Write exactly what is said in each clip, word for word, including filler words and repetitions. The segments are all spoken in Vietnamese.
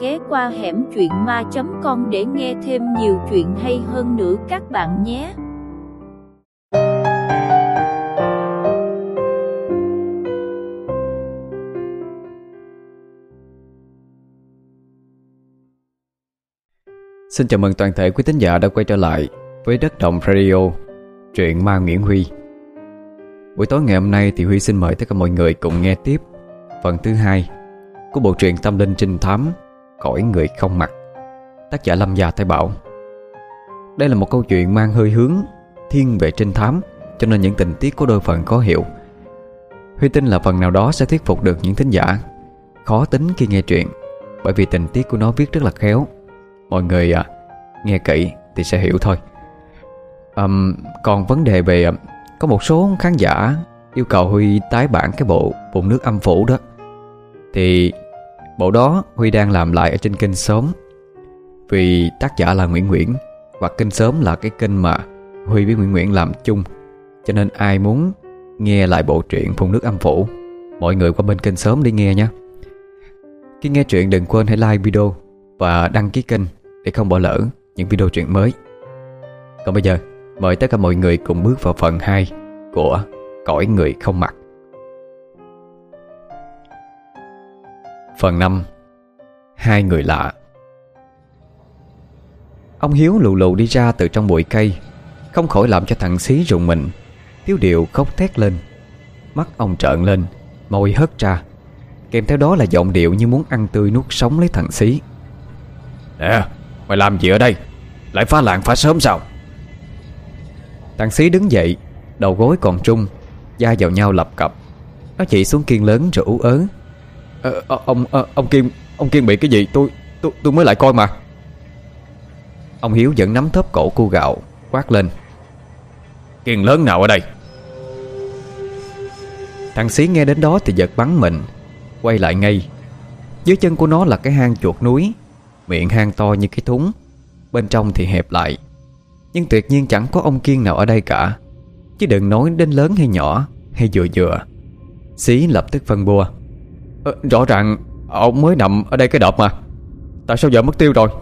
ghé qua hẻm truyện ma chấm com để nghe thêm nhiều chuyện hay hơn nữa các bạn nhé. Xin chào mừng toàn thể quý thính giả đã quay trở lại với Đất Động Radio, truyện ma Nguyễn Huy. Buổi tối ngày hôm nay thì Huy xin mời tất cả mọi người cùng nghe tiếp phần thứ hai của bộ truyện tâm linh trinh thám Cõi Người Không Mặt, tác giả Lâm Gia Thái Bảo. Đây là một câu chuyện mang hơi hướng thiên về trinh thám, cho nên những tình tiết của đôi phần khó hiểu. Huy tin là phần nào đó sẽ thuyết phục được những thính giả khó tính khi nghe truyện, bởi vì tình tiết của nó viết rất là khéo. Mọi người à, nghe kỹ thì sẽ hiểu thôi. um, Còn vấn đề về uh, có một số khán giả yêu cầu Huy tái bản cái bộ Bồn Nước Âm Phủ đó, thì bộ đó Huy đang làm lại ở trên kênh Xóm. Vì tác giả là Nguyễn Nguyễn, và kênh Xóm là cái kênh mà Huy với Nguyễn Nguyễn làm chung, cho nên ai muốn nghe lại bộ truyện Bồn Nước Âm Phủ, mọi người qua bên kênh Xóm đi nghe nha. Khi nghe truyện đừng quên hãy like video và đăng ký kênh để không bỏ lỡ những video truyện mới. Còn bây giờ, mời tất cả mọi người cùng bước vào phần hai của Cõi Người Không Mặt. Phần năm. Hai người lạ. Ông Hiếu lù lù đi ra từ trong bụi cây, không khỏi làm cho thằng Xí rùng mình. Tiếu điệu khóc thét lên, mắt ông trợn lên, môi hất ra, kèm theo đó là giọng điệu như muốn ăn tươi nuốt sống lấy thằng Xí. Nè, mày làm gì ở đây? Lại phá làng phá sớm sao? Thằng Xí đứng dậy, đầu gối còn trung, da vào nhau lập cập. Nó chỉ xuống Kiên lớn rồi ú ớ. ờ, ờ, Ông ờ, ông Kiên Ông Kiên bị cái gì? Tôi tôi tôi mới lại coi mà. Ông Hiếu vẫn nắm thớp cổ cu gạo, quát lên. Kiên lớn nào ở đây? Thằng Xí nghe đến đó thì giật bắn mình, quay lại ngay. Dưới chân của nó là cái hang chuột núi, miệng hang to như cái thúng, bên trong thì hẹp lại. Nhưng tuyệt nhiên chẳng có ông Kiên nào ở đây cả, chứ đừng nói đến lớn hay nhỏ hay vừa vừa. Xí lập tức phân bua. ờ, Rõ ràng ông mới nằm ở đây cái đợp mà, tại sao giờ mất tiêu rồi?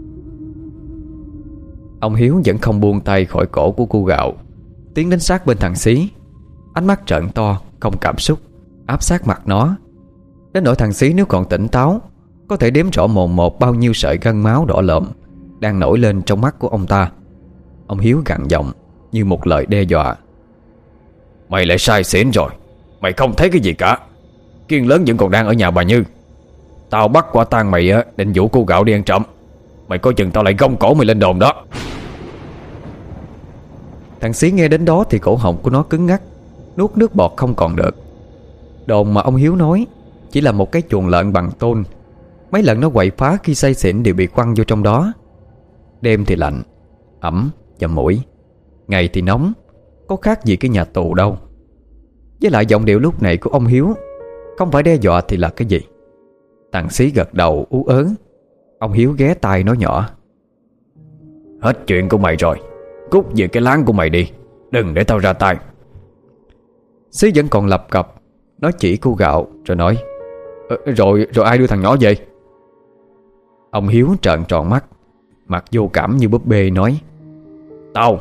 Ông Hiếu vẫn không buông tay khỏi cổ của cu gạo, tiến đến sát bên thằng Xí, ánh mắt trợn to không cảm xúc, áp sát mặt nó. Đến nỗi thằng Xí nếu còn tỉnh táo, có thể đếm rõ mồn một bao nhiêu sợi gân máu đỏ lợm đang nổi lên trong mắt của ông ta. Ông Hiếu gằn giọng như một lời đe dọa. Mày lại sai xỉn rồi. Mày không thấy cái gì cả. Kiên lớn vẫn còn đang ở nhà bà Như. Tao bắt quả tang mày á, định dụ cô gạo đi ăn trộm. Mày coi chừng tao lại gông cổ mày lên đồn đó. Thằng Xí nghe đến đó thì cổ họng của nó cứng ngắc, nuốt nước bọt không còn được. Đồn mà ông Hiếu nói chỉ là một cái chuồng lợn bằng tôn. Mấy lần nó quậy phá khi say xỉn đều bị quăng vô trong đó. Đêm thì lạnh, ẩm và mũi, ngày thì nóng, có khác gì cái nhà tù đâu. Với lại giọng điệu lúc này của ông Hiếu không phải đe dọa thì là cái gì? Thằng Xí gật đầu ú ớ. Ông Hiếu ghé tai nói nhỏ. Hết chuyện của mày rồi, cút về cái láng của mày đi, đừng để tao ra tay. Xí vẫn còn lập cập. Nó chỉ cu gạo rồi nói. ờ, Rồi rồi ai đưa thằng nhỏ về? Ông Hiếu trợn tròn mắt, mặt vô cảm như búp bê nói. Tao.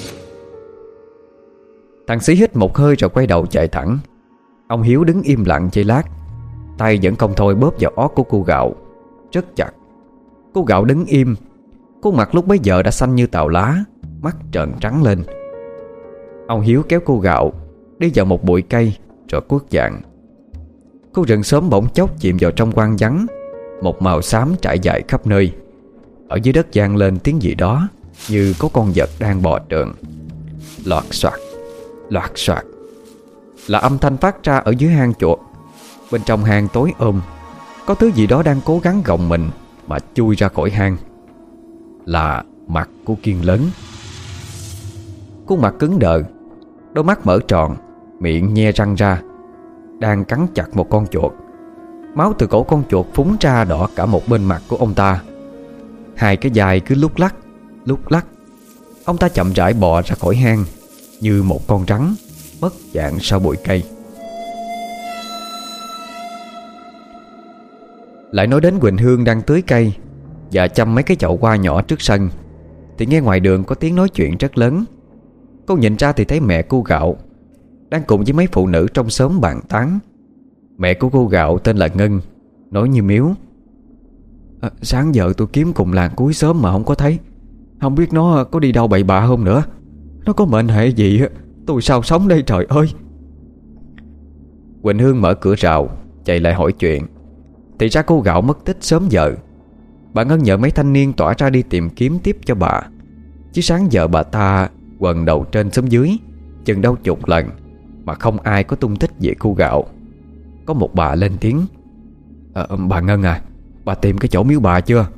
Thằng Xí hít một hơi rồi quay đầu chạy thẳng. Ông Hiếu đứng im lặng giây lát, tay vẫn không thôi bóp vào ót của cu gạo rất chặt. Cu gạo đứng im, khuôn mặt lúc bấy giờ đã xanh như tàu lá, mắt trợn trắng lên. Ông Hiếu kéo cu gạo đi vào một bụi cây rồi quất dạng. Khu rừng xóm bỗng chốc chìm vào trong quang vắng, một màu xám trải dài khắp nơi. Ở dưới đất vang lên tiếng gì đó như có con vật đang bò trợn. Loạt soạt, loạt soạt là âm thanh phát ra ở dưới hang chuột. Bên trong hang tối ôm, có thứ gì đó đang cố gắng gồng mình mà chui ra khỏi hang. Là mặt của Kiên lớn. Khuôn mặt cứng đờ, đôi mắt mở tròn, miệng nhe răng ra, đang cắn chặt một con chuột. Máu từ cổ con chuột phúng ra đỏ cả một bên mặt của ông ta. Hai cái dài cứ lúc lắc, lúc lắc. Ông ta chậm rãi bò ra khỏi hang như một con rắn mất dạng sau bụi cây. Lại nói đến Quỳnh Hương đang tưới cây và chăm mấy cái chậu hoa nhỏ trước sân, thì nghe ngoài đường có tiếng nói chuyện rất lớn. Cô nhìn ra thì thấy mẹ cô Gạo đang cùng với mấy phụ nữ trong xóm bàn tán. Mẹ của cô Gạo tên là Ngân, nói như miếu: à, sáng giờ tôi kiếm cùng làng cuối xóm mà không có thấy. Không biết nó có đi đâu bậy bạ không nữa. Nó có mệnh hệ gì tôi sao sống đây trời ơi. Quỳnh Hương mở cửa rào chạy lại hỏi chuyện, thì ra cô Gạo mất tích sớm giờ. Bà Ngân nhờ mấy thanh niên tỏa ra đi tìm kiếm tiếp cho bà, chứ sáng giờ bà ta quần đầu trên xóm dưới chừng đâu chục lần mà không ai có tung tích về cô Gạo. Có một bà lên tiếng: à, bà Ngân à, bà tìm cái chỗ miếu bà chưa?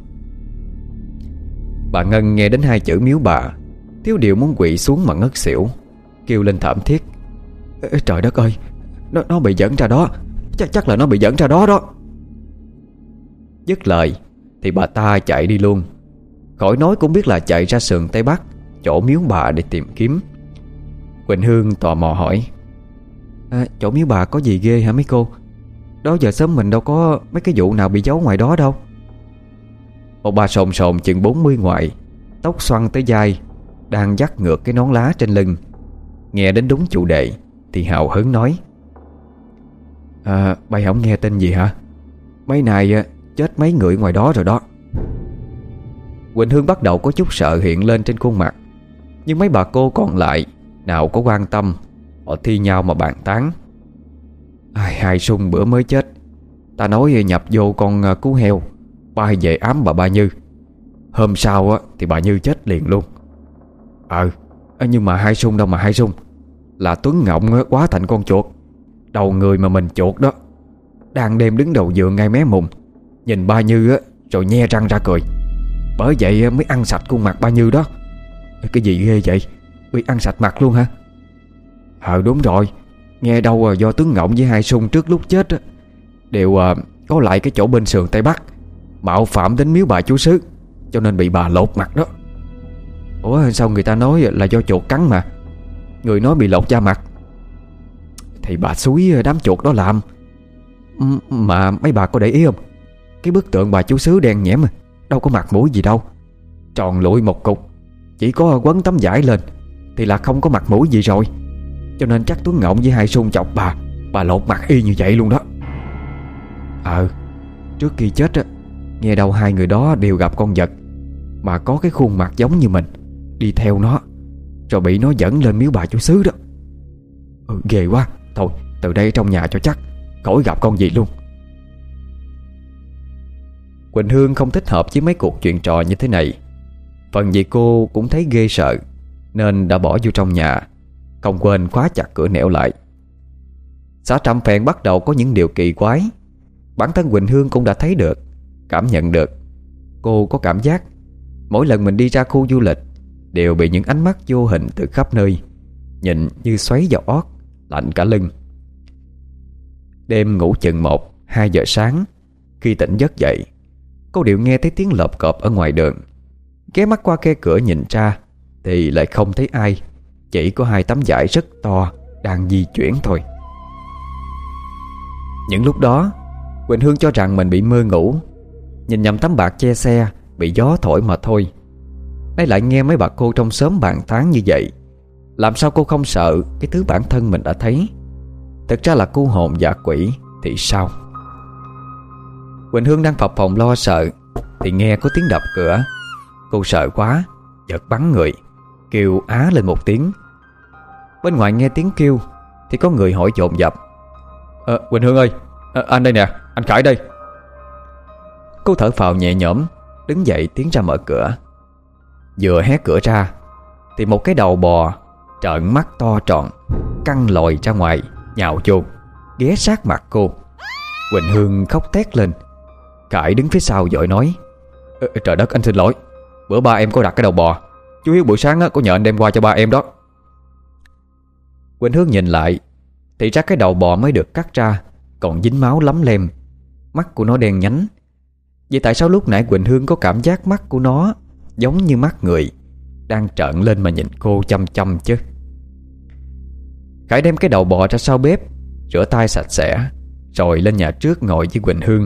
Bà Ngân nghe đến hai chữ miếu bà, thiếu điều muốn quỵ xuống mà ngất xỉu, kêu lên thảm thiết: trời đất ơi, Nó, nó bị dẫn ra đó. Chắc chắc là nó bị dẫn ra đó đó. Dứt lời thì bà ta chạy đi luôn. Khỏi nói cũng biết là chạy ra sườn Tây Bắc, chỗ miếu bà để tìm kiếm. Quỳnh Hương tò mò hỏi: à, chỗ miếu bà có gì ghê hả mấy cô? Đó giờ sớm mình đâu có mấy cái vụ nào bị giấu ngoài đó đâu. Một bà sồn sồn chừng bốn mươi ngoại, tóc xoăn tới vai, đang dắt ngược cái nón lá trên lưng, nghe đến đúng chủ đề thì hào hứng nói: à, bay không nghe tin gì hả? Mấy này chết mấy người ngoài đó rồi đó. Quỳnh Hương bắt đầu có chút sợ hiện lên trên khuôn mặt, nhưng mấy bà cô còn lại nào có quan tâm. Họ thi nhau mà bàn tán: ai, hai Sung bữa mới chết, ta nói nhập vô con cú heo, bay về ám bà Ba Như. Hôm sau á thì bà Như chết liền luôn. Ờ nhưng mà hai Sung đâu mà hai Sung, là Tuấn Ngộng quá thành con chuột, đầu người mà mình chuột đó. Đang đêm đứng đầu giường ngay mé mùng, nhìn Ba Như á rồi nhe răng ra cười. Bởi vậy mới ăn sạch khuôn mặt Ba Như đó. Cái gì ghê vậy? Bị ăn sạch mặt luôn hả? Ờ đúng rồi. Nghe đâu do Tuấn Ngộng với hai Sung trước lúc chết á, đều uh, có lại cái chỗ bên sườn Tây Bắc, mạo phạm đến miếu bà chú xứ, cho nên bị bà lột mặt đó. Ủa sao người ta nói là do chuột cắn mà? Người nói bị lột da mặt thì bà xúi đám chuột đó làm. Mà mấy bà có để ý không? Cái bức tượng bà chú xứ đen nhẽm, đâu có mặt mũi gì đâu, tròn lụi một cục, chỉ có quấn tấm vải lên thì là không có mặt mũi gì rồi. Cho nên chắc Tuấn Ngộng với hai Sung chọc bà Bà lột mặt y như vậy luôn đó. Ờ trước khi chết á, nghe đâu hai người đó đều gặp con vật mà có cái khuôn mặt giống như mình, đi theo nó rồi bị nó dẫn lên miếu bà chú xứ đó. Ừ, ghê quá. Thôi từ đây trong nhà cho chắc, khỏi gặp con gì luôn. Quỳnh Hương không thích hợp với mấy cuộc chuyện trò như thế này. Phần vì cô cũng thấy ghê sợ nên đã bỏ vô trong nhà, không quên khóa chặt cửa nẻo lại. Xã Trạm Phèn bắt đầu có những điều kỳ quái. Bản thân Quỳnh Hương cũng đã thấy được, cảm nhận được. Cô có cảm giác mỗi lần mình đi ra khu du lịch đều bị những ánh mắt vô hình từ khắp nơi nhìn như xoáy vào ót, lạnh cả lưng. Đêm ngủ chừng một, hai giờ sáng, khi tỉnh giấc dậy, cô đều nghe thấy tiếng lợp cọp ở ngoài đường. Ghé mắt qua khe cửa nhìn ra thì lại không thấy ai, chỉ có hai tấm vải rất to đang di chuyển thôi. Những lúc đó Quỳnh Hương cho rằng mình bị mơ ngủ, nhìn nhầm tấm bạc che xe bị gió thổi mà thôi. Nay lại nghe mấy bà cô trong xóm bàn tán như vậy, làm sao cô không sợ cái thứ bản thân mình đã thấy thực ra là cô hồn dã quỷ thì sao? Quỳnh Hương đang phập phồng lo sợ thì nghe có tiếng đập cửa. Cô sợ quá, giật bắn người, kêu á lên một tiếng. Bên ngoài nghe tiếng kêu thì có người hỏi dồn dập: Ờ, Quỳnh Hương ơi, à, anh đây nè, anh Khải đây. Cô thở phào nhẹ nhõm, đứng dậy tiến ra mở cửa. Vừa hé cửa ra thì một cái đầu bò trợn mắt to tròn căng lòi ra ngoài, nhào vô, ghé sát mặt cô. Quỳnh Hương khóc thét lên. Khải đứng phía sau vội nói: ờ, trời đất, anh xin lỗi, bữa ba em có đặt cái đầu bò, chú Hiếu buổi sáng có nhờ anh đem qua cho ba em đó. Quỳnh Hương nhìn lại thì ra cái đầu bò mới được cắt ra còn dính máu lấm lem, mắt của nó đen nhánh. Vậy tại sao lúc nãy Quỳnh Hương có cảm giác mắt của nó giống như mắt người đang trợn lên mà nhìn cô chăm chăm chứ? Khải đem cái đầu bò ra sau bếp, rửa tay sạch sẽ, rồi lên nhà trước ngồi với Quỳnh Hương,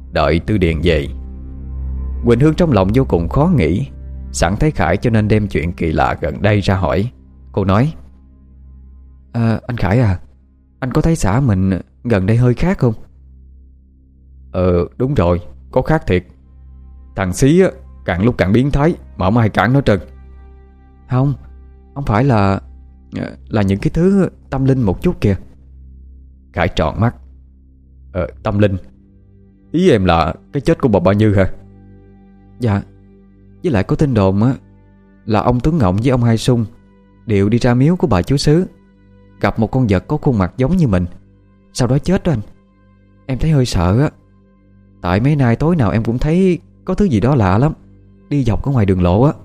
đợi Tư Điền về. Quỳnh Hương trong lòng vô cùng khó nghĩ, sẵn thấy Khải cho nên đem chuyện kỳ lạ gần đây ra hỏi. Cô nói: à, anh Khải à, anh có thấy xã mình gần đây hơi khác không? Ờ đúng rồi, có khác thiệt. Thằng Xí á, càng lúc càng biến thái, mà không ai cản nó trơn. Không, không phải là Là những cái thứ tâm linh một chút kìa. Khải tròn mắt. Ờ tâm linh? Ý em là cái chết của bà Ba Như hả? Dạ. Với lại có tin đồn á là ông Tuấn Ngộng với ông Hai Sung đều đi ra miếu của bà chúa xứ, gặp một con vật có khuôn mặt giống như mình, sau đó chết đó anh. Em thấy hơi sợ á. Tại mấy nay tối nào em cũng thấy có thứ gì đó lạ lắm đi dọc ở ngoài đường lộ á.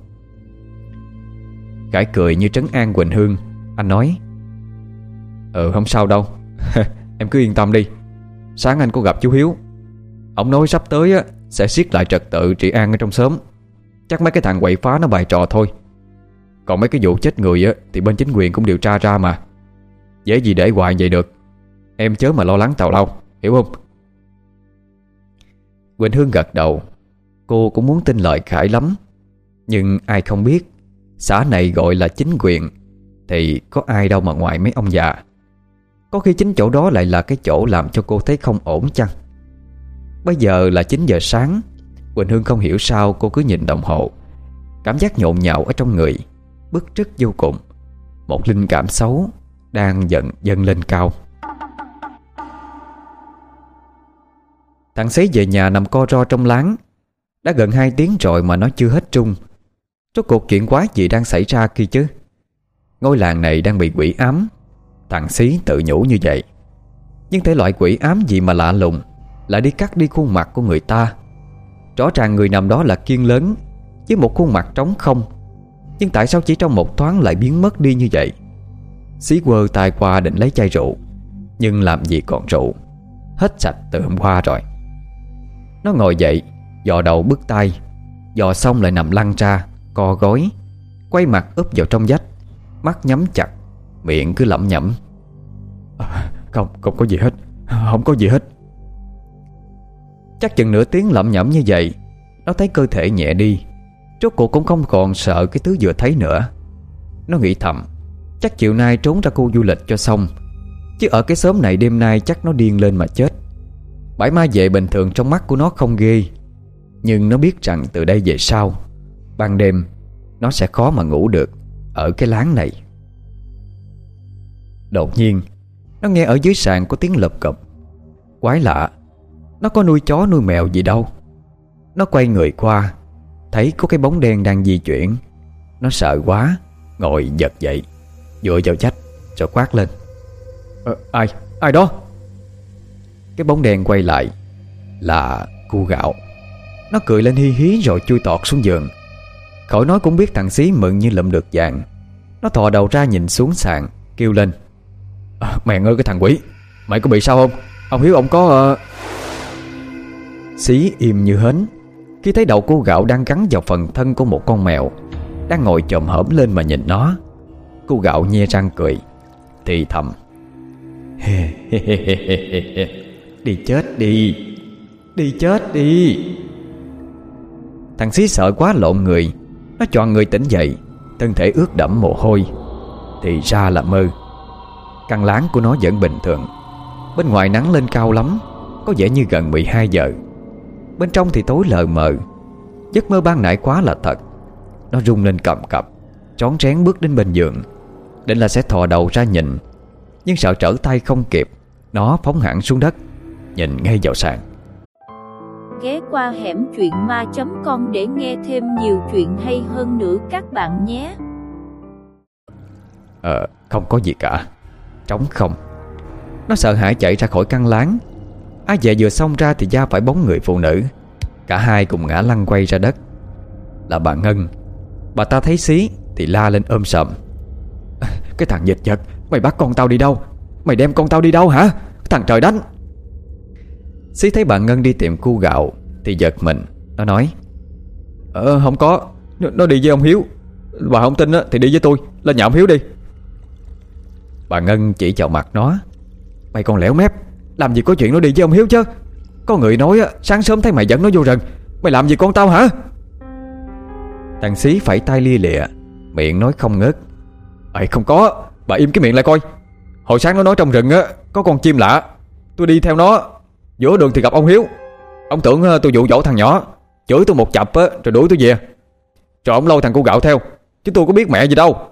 Khải cười như trấn an Quỳnh Hương. Anh nói: Ừ không sao đâu. Em cứ yên tâm đi. Sáng anh có gặp chú Hiếu, ông nói sắp tới á sẽ siết lại trật tự trị an ở trong xóm. Chắc mấy cái thằng quậy phá nó bày trò thôi. Còn mấy cái vụ chết người á thì bên chính quyền cũng điều tra ra mà. Dễ gì để hoài vậy được. Em chớ mà lo lắng tào lao, hiểu không? Quỳnh Hương gật đầu. Cô cũng muốn tin lời Khải lắm. Nhưng ai không biết xã này gọi là chính quyền thì có ai đâu mà ngoài mấy ông già. Có khi chính chỗ đó lại là cái chỗ làm cho cô thấy không ổn chăng? Bây giờ là chín giờ sáng. Quỳnh Hương không hiểu sao cô cứ nhìn đồng hồ, cảm giác nhộn nhạo ở trong người, bứt rứt vô cùng. Một linh cảm xấu đang dần dâng lên cao. Thằng Xí về nhà nằm co ro trong láng. Đã gần hai tiếng rồi mà nó chưa hết trung. Rốt cuộc chuyện quái gì đang xảy ra kia chứ? Ngôi làng này đang bị quỷ ám. Thằng Xí tự nhủ như vậy. Nhưng thể loại quỷ ám gì mà lạ lùng lại đi cắt đi khuôn mặt của người ta. Rõ ràng người nằm đó là Kiên lớn, với một khuôn mặt trống không. Nhưng tại sao chỉ trong một thoáng lại biến mất đi như vậy? Xí quơ tay qua định lấy chai rượu, nhưng làm gì còn rượu, hết sạch từ hôm qua rồi. Nó ngồi dậy, dò đầu bứt tay, dò xong lại nằm lăn ra, co gối, quay mặt úp vào trong vách, mắt nhắm chặt, miệng cứ lẩm nhẩm: à, Không, không có gì hết, không có gì hết. Chắc chừng nửa tiếng lẩm nhẩm như vậy, nó thấy cơ thể nhẹ đi. Rốt cuộc cũng không còn sợ cái thứ vừa thấy nữa. Nó nghĩ thầm, chắc chiều nay trốn ra khu du lịch cho xong, chứ ở cái xóm này đêm nay chắc nó điên lên mà chết. Bãi ma vệ bình thường trong mắt của nó không ghê, nhưng nó biết rằng từ đây về sau, ban đêm nó sẽ khó mà ngủ được ở cái láng này. Đột nhiên nó nghe ở dưới sàn có tiếng lụp cụp. Quái lạ, nó có nuôi chó nuôi mèo gì đâu. Nó quay người qua, thấy có cái bóng đen đang di chuyển. Nó sợ quá, ngồi giật dậy, dựa vào vách rồi quát lên: ờ, Ai? Ai đó? Cái bóng đen quay lại là cu Gạo. Nó cười lên hi hí rồi chui tọt xuống giường. Khỏi nói cũng biết thằng Xí mừng như lụm được vàng. Nó thò đầu ra nhìn xuống sàn, kêu lên: à, Mẹ ơi cái thằng quỷ, mày có bị sao không? Ông Hiếu ông có... Uh... Xí im như hến khi thấy đầu cô Gạo đang gắn vào phần thân của một con mèo đang ngồi chồm hổm lên mà nhìn nó. Cô Gạo nhe răng cười, thì thầm: Đi chết đi, đi chết đi. Thằng Xí sợ quá lộn người. Nó choàng người tỉnh dậy, thân thể ướt đẫm mồ hôi. Thì ra là mơ. Căn láng của nó vẫn bình thường. Bên ngoài nắng lên cao lắm, có vẻ như gần mười hai giờ. Bên trong thì tối lờ mờ. Giấc mơ ban nãy quá là thật. Nó rung lên cầm cập, rón rén bước đến bên giường, định là sẽ thò đầu ra nhìn. Nhưng sợ trở tay không kịp, nó phóng hẳn xuống đất, nhìn ngay vào sàn. Ghé qua hẻm truyện ma chấm com để nghe thêm nhiều chuyện hay hơn nữa các bạn nhé. Ờ, không có gì cả, trống không. Nó sợ hãi chạy ra khỏi căn láng. Ai về vừa xông ra thì va phải bóng người phụ nữ. Cả hai cùng ngã lăn quay ra đất. Là bà Ngân. Bà ta thấy Xí thì la lên ôm sầm: Cái thằng dịch vật, mày bắt con tao đi đâu? Mày đem con tao đi đâu hả? Thằng trời đánh! Xí thấy bà Ngân đi tìm cu Gạo thì giật mình. Nó nói: Ờ không có, Nó, nó đi với ông Hiếu. Bà không tin thì đi với tôi, lên nhà ông Hiếu đi. Bà Ngân chỉ vào mặt nó: Mày còn lẻo mép, làm gì có chuyện nó đi với ông Hiếu chứ? Có người nói á, sáng sớm thấy mày dẫn nó vô rừng. Mày làm gì con tao hả? Thằng Xí phẩy tay lia lịa, miệng nói không ngớt. Ê không có, bà im cái miệng lại coi. Hồi sáng nó nói trong rừng á có con chim lạ. Tôi đi theo nó, giữa đường thì gặp ông Hiếu. Ông tưởng tôi dụ dỗ thằng nhỏ, chửi tôi một chập á rồi đuổi tôi về. Rồi ông lôi thằng cu gạo theo, chứ tôi có biết mẹ gì đâu.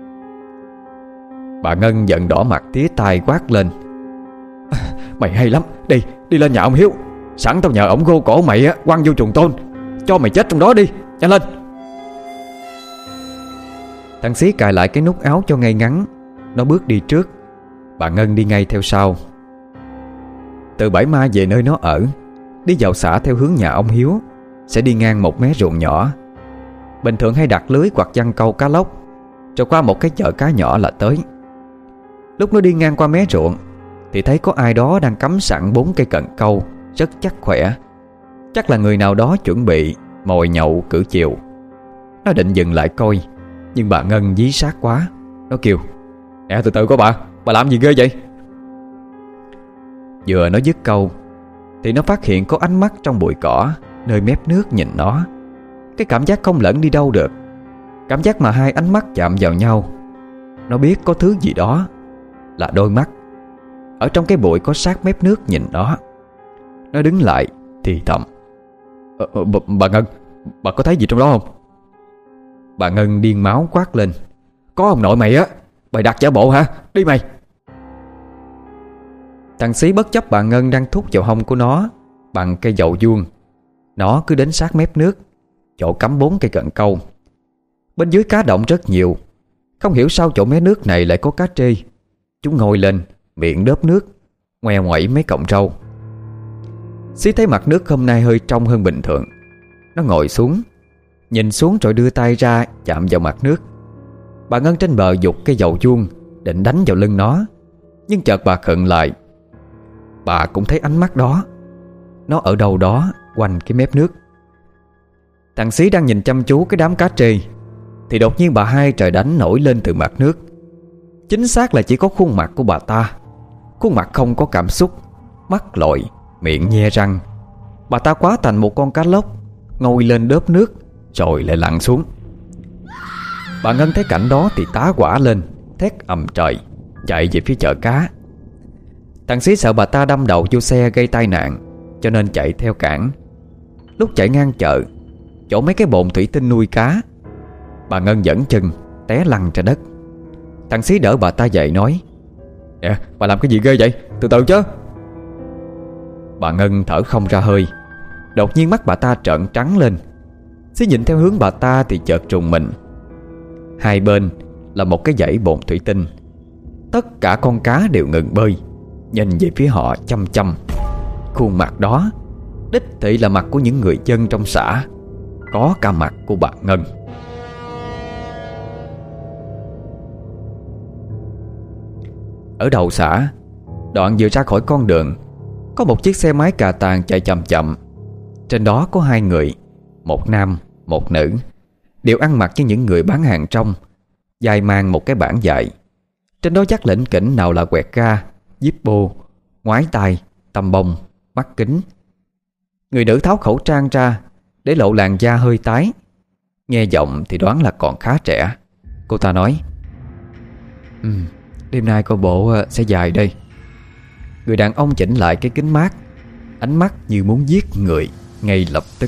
Bà Ngân giận đỏ mặt tía tai quát lên. Mày hay lắm, đi, đi lên nhà ông Hiếu. Sẵn tao nhờ ổng gô cổ mày á, quăng vô chuồng tôn, cho mày chết trong đó đi, nhanh lên. Thằng Xí cài lại cái nút áo cho ngay ngắn. Nó bước đi trước, bà Ngân đi ngay theo sau. Từ bãi ma về nơi nó ở, đi vào xã theo hướng nhà ông Hiếu, sẽ đi ngang một mé ruộng nhỏ. Bình thường hay đặt lưới hoặc giăng câu cá lóc, rồi qua một cái chợ cá nhỏ là tới. Lúc nó đi ngang qua mé ruộng thì thấy có ai đó đang cắm sẵn bốn cây cần câu rất chắc khỏe. Chắc là người nào đó chuẩn bị mồi nhậu cử chiều. Nó định dừng lại coi, nhưng bà Ngân dí sát quá. Nó kêu: Nè từ từ có bà, bà làm gì ghê vậy? Vừa nó dứt câu thì nó phát hiện có ánh mắt trong bụi cỏ nơi mép nước nhìn nó. Cái cảm giác không lẫn đi đâu được. Cảm giác mà hai ánh mắt chạm vào nhau. Nó biết có thứ gì đó, là đôi mắt ở trong cái bụi có sát mép nước nhìn nó. Nó đứng lại thì thầm: ờ, ờ, b- Bà Ngân, bà có thấy gì trong đó không? Bà Ngân điên máu quát lên: Có ông nội mày á, mày đặt giả bộ hả? Đi mày! Thằng Xí bất chấp bà Ngân đang thúc vào hông của nó bằng cây dầu vuông. Nó cứ đến sát mép nước, chỗ cắm bốn cây cần câu. Bên dưới cá động rất nhiều. Không hiểu sao chỗ mé nước này lại có cá trê. Chúng ngồi lên, miệng đớp nước, ngoe ngoẩy mấy cọng râu. Xí thấy mặt nước hôm nay hơi trong hơn bình thường. Nó ngồi xuống, nhìn xuống rồi đưa tay ra chạm vào mặt nước. Bà Ngân trên bờ giục cây dầu vuông định đánh vào lưng nó, nhưng chợt bà khựng lại. Bà cũng thấy ánh mắt đó. Nó ở đâu đó quanh cái mép nước. Thằng Xí đang nhìn chăm chú cái đám cá trê thì đột nhiên bà Hai trời đánh nổi lên từ mặt nước. Chính xác là chỉ có khuôn mặt của bà ta. Khuôn mặt không có cảm xúc, mắt lội, miệng nhe răng. Bà ta quá thành một con cá lóc, ngồi lên đớp nước rồi lại lặn xuống. Bà Ngân thấy cảnh đó thì tá hỏa lên, thét ầm trời, chạy về phía chợ cá. Thằng Xí sợ bà ta đâm đầu vô xe gây tai nạn, cho nên chạy theo cản. Lúc chạy ngang chợ, chỗ mấy cái bồn thủy tinh nuôi cá, bà Ngân dẫn chân té lăn ra đất. Thằng Xí đỡ bà ta dậy nói: Nè, bà làm cái gì ghê vậy? Từ từ chứ. Bà Ngân thở không ra hơi. Đột nhiên mắt bà ta trợn trắng lên. Xí nhìn theo hướng bà ta thì chợt trùng mình. Hai bên là một cái dãy bồn thủy tinh. Tất cả con cá đều ngừng bơi, nhìn về phía họ chăm chăm. Khuôn mặt đó đích thị là mặt của những người dân trong xã, có cả mặt của bà Ngân. Ở đầu xã, đoạn vừa ra khỏi con đường, có một chiếc xe máy cà tàng chạy chậm chậm. Trên đó có hai người, một nam, một nữ, đều ăn mặc như những người bán hàng trong, dài mang một cái bảng dạy. Trên đó chắc lỉnh kỉnh nào là quẹt ga, Zippo, ngoái tai, tăm bông, mắt kính. Người nữ tháo khẩu trang ra để lộ làn da hơi tái. Nghe giọng thì đoán là còn khá trẻ. Cô ta nói: Ừ, đêm nay cô bộ sẽ dài đây. Người đàn ông chỉnh lại cái kính mát, ánh mắt như muốn giết người ngay lập tức.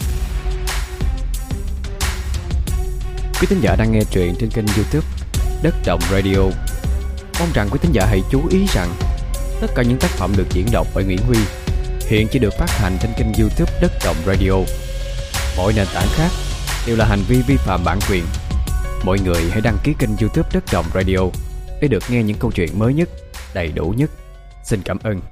Quý thính giả đang nghe truyện trên kênh YouTube Đất Động Radio. Mong rằng quý thính giả hãy chú ý rằng tất cả những tác phẩm được diễn đọc bởi Nguyễn Huy hiện chỉ được phát hành trên kênh YouTube Đất Động Radio. Mọi nền tảng khác đều là hành vi vi phạm bản quyền. Mọi người hãy đăng ký kênh YouTube Đất Động Radio để được nghe những câu chuyện mới nhất, đầy đủ nhất. Xin cảm ơn.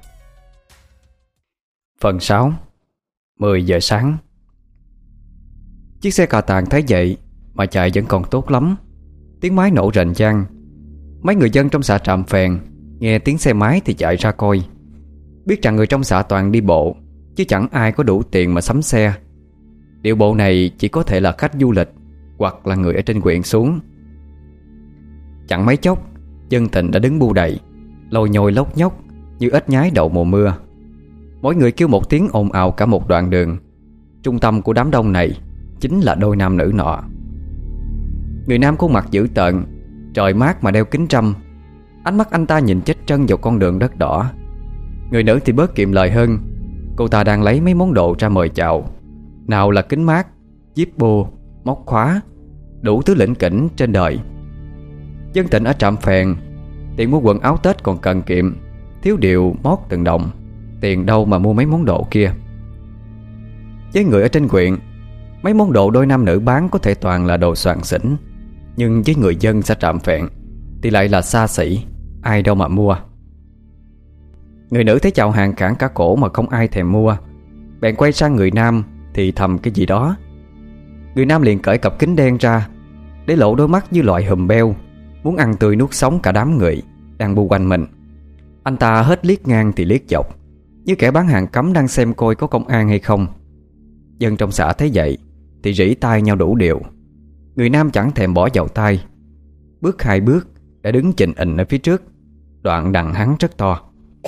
Phần sáu. mười giờ sáng. Chiếc xe cà tàng thấy vậy mà chạy vẫn còn tốt lắm. Tiếng máy nổ rền vang. Mấy người dân trong xã Trạm Phèn nghe tiếng xe máy thì chạy ra coi. Biết rằng người trong xã toàn đi bộ, chứ chẳng ai có đủ tiền mà sắm xe. Điệu bộ này chỉ có thể là khách du lịch hoặc là người ở trên huyện xuống. Chẳng mấy chốc, dân tình đã đứng bu đầy, lôi nhôi lóc nhóc như ếch nhái đậu mùa mưa. Mỗi người kêu một tiếng ồn ào cả một đoạn đường. Trung tâm của đám đông này chính là đôi nam nữ nọ. Người nam khuôn mặt dữ tợn, trời mát mà đeo kính râm. Ánh mắt anh ta nhìn chết trân vào con đường đất đỏ. Người nữ thì bớt kiệm lời hơn. Cô ta đang lấy mấy món đồ ra mời chào. Nào là kính mát, Zippo, móc khóa, đủ thứ lỉnh kỉnh trên đời. Dân Tịnh ở Trạm Phèn, tiền mua quần áo Tết còn cần kiệm, thiếu điều mót từng đồng. Tiền đâu mà mua mấy món đồ kia. Với người ở trên huyện, mấy món đồ đôi nam nữ bán có thể toàn là đồ soàn xỉn, nhưng với người dân xã Trạm Phèn thì lại là xa xỉ, ai đâu mà mua. Người nữ thấy chào hàng cản cả cổ mà không ai thèm mua, bèn quay sang người nam thì thầm cái gì đó. Người nam liền cởi cặp kính đen ra, để lộ đôi mắt như loại hùm beo, muốn ăn tươi nuốt sống cả đám người đang bu quanh mình. Anh ta hết liếc ngang thì liếc dọc, như kẻ bán hàng cấm đang xem coi có công an hay không. Dân trong xã thấy vậy thì rỉ tai nhau đủ điệu. Người nam chẳng thèm bỏ vào tai, bước hai bước đã đứng chình ình ở phía trước, đoạn đằng hắn rất to.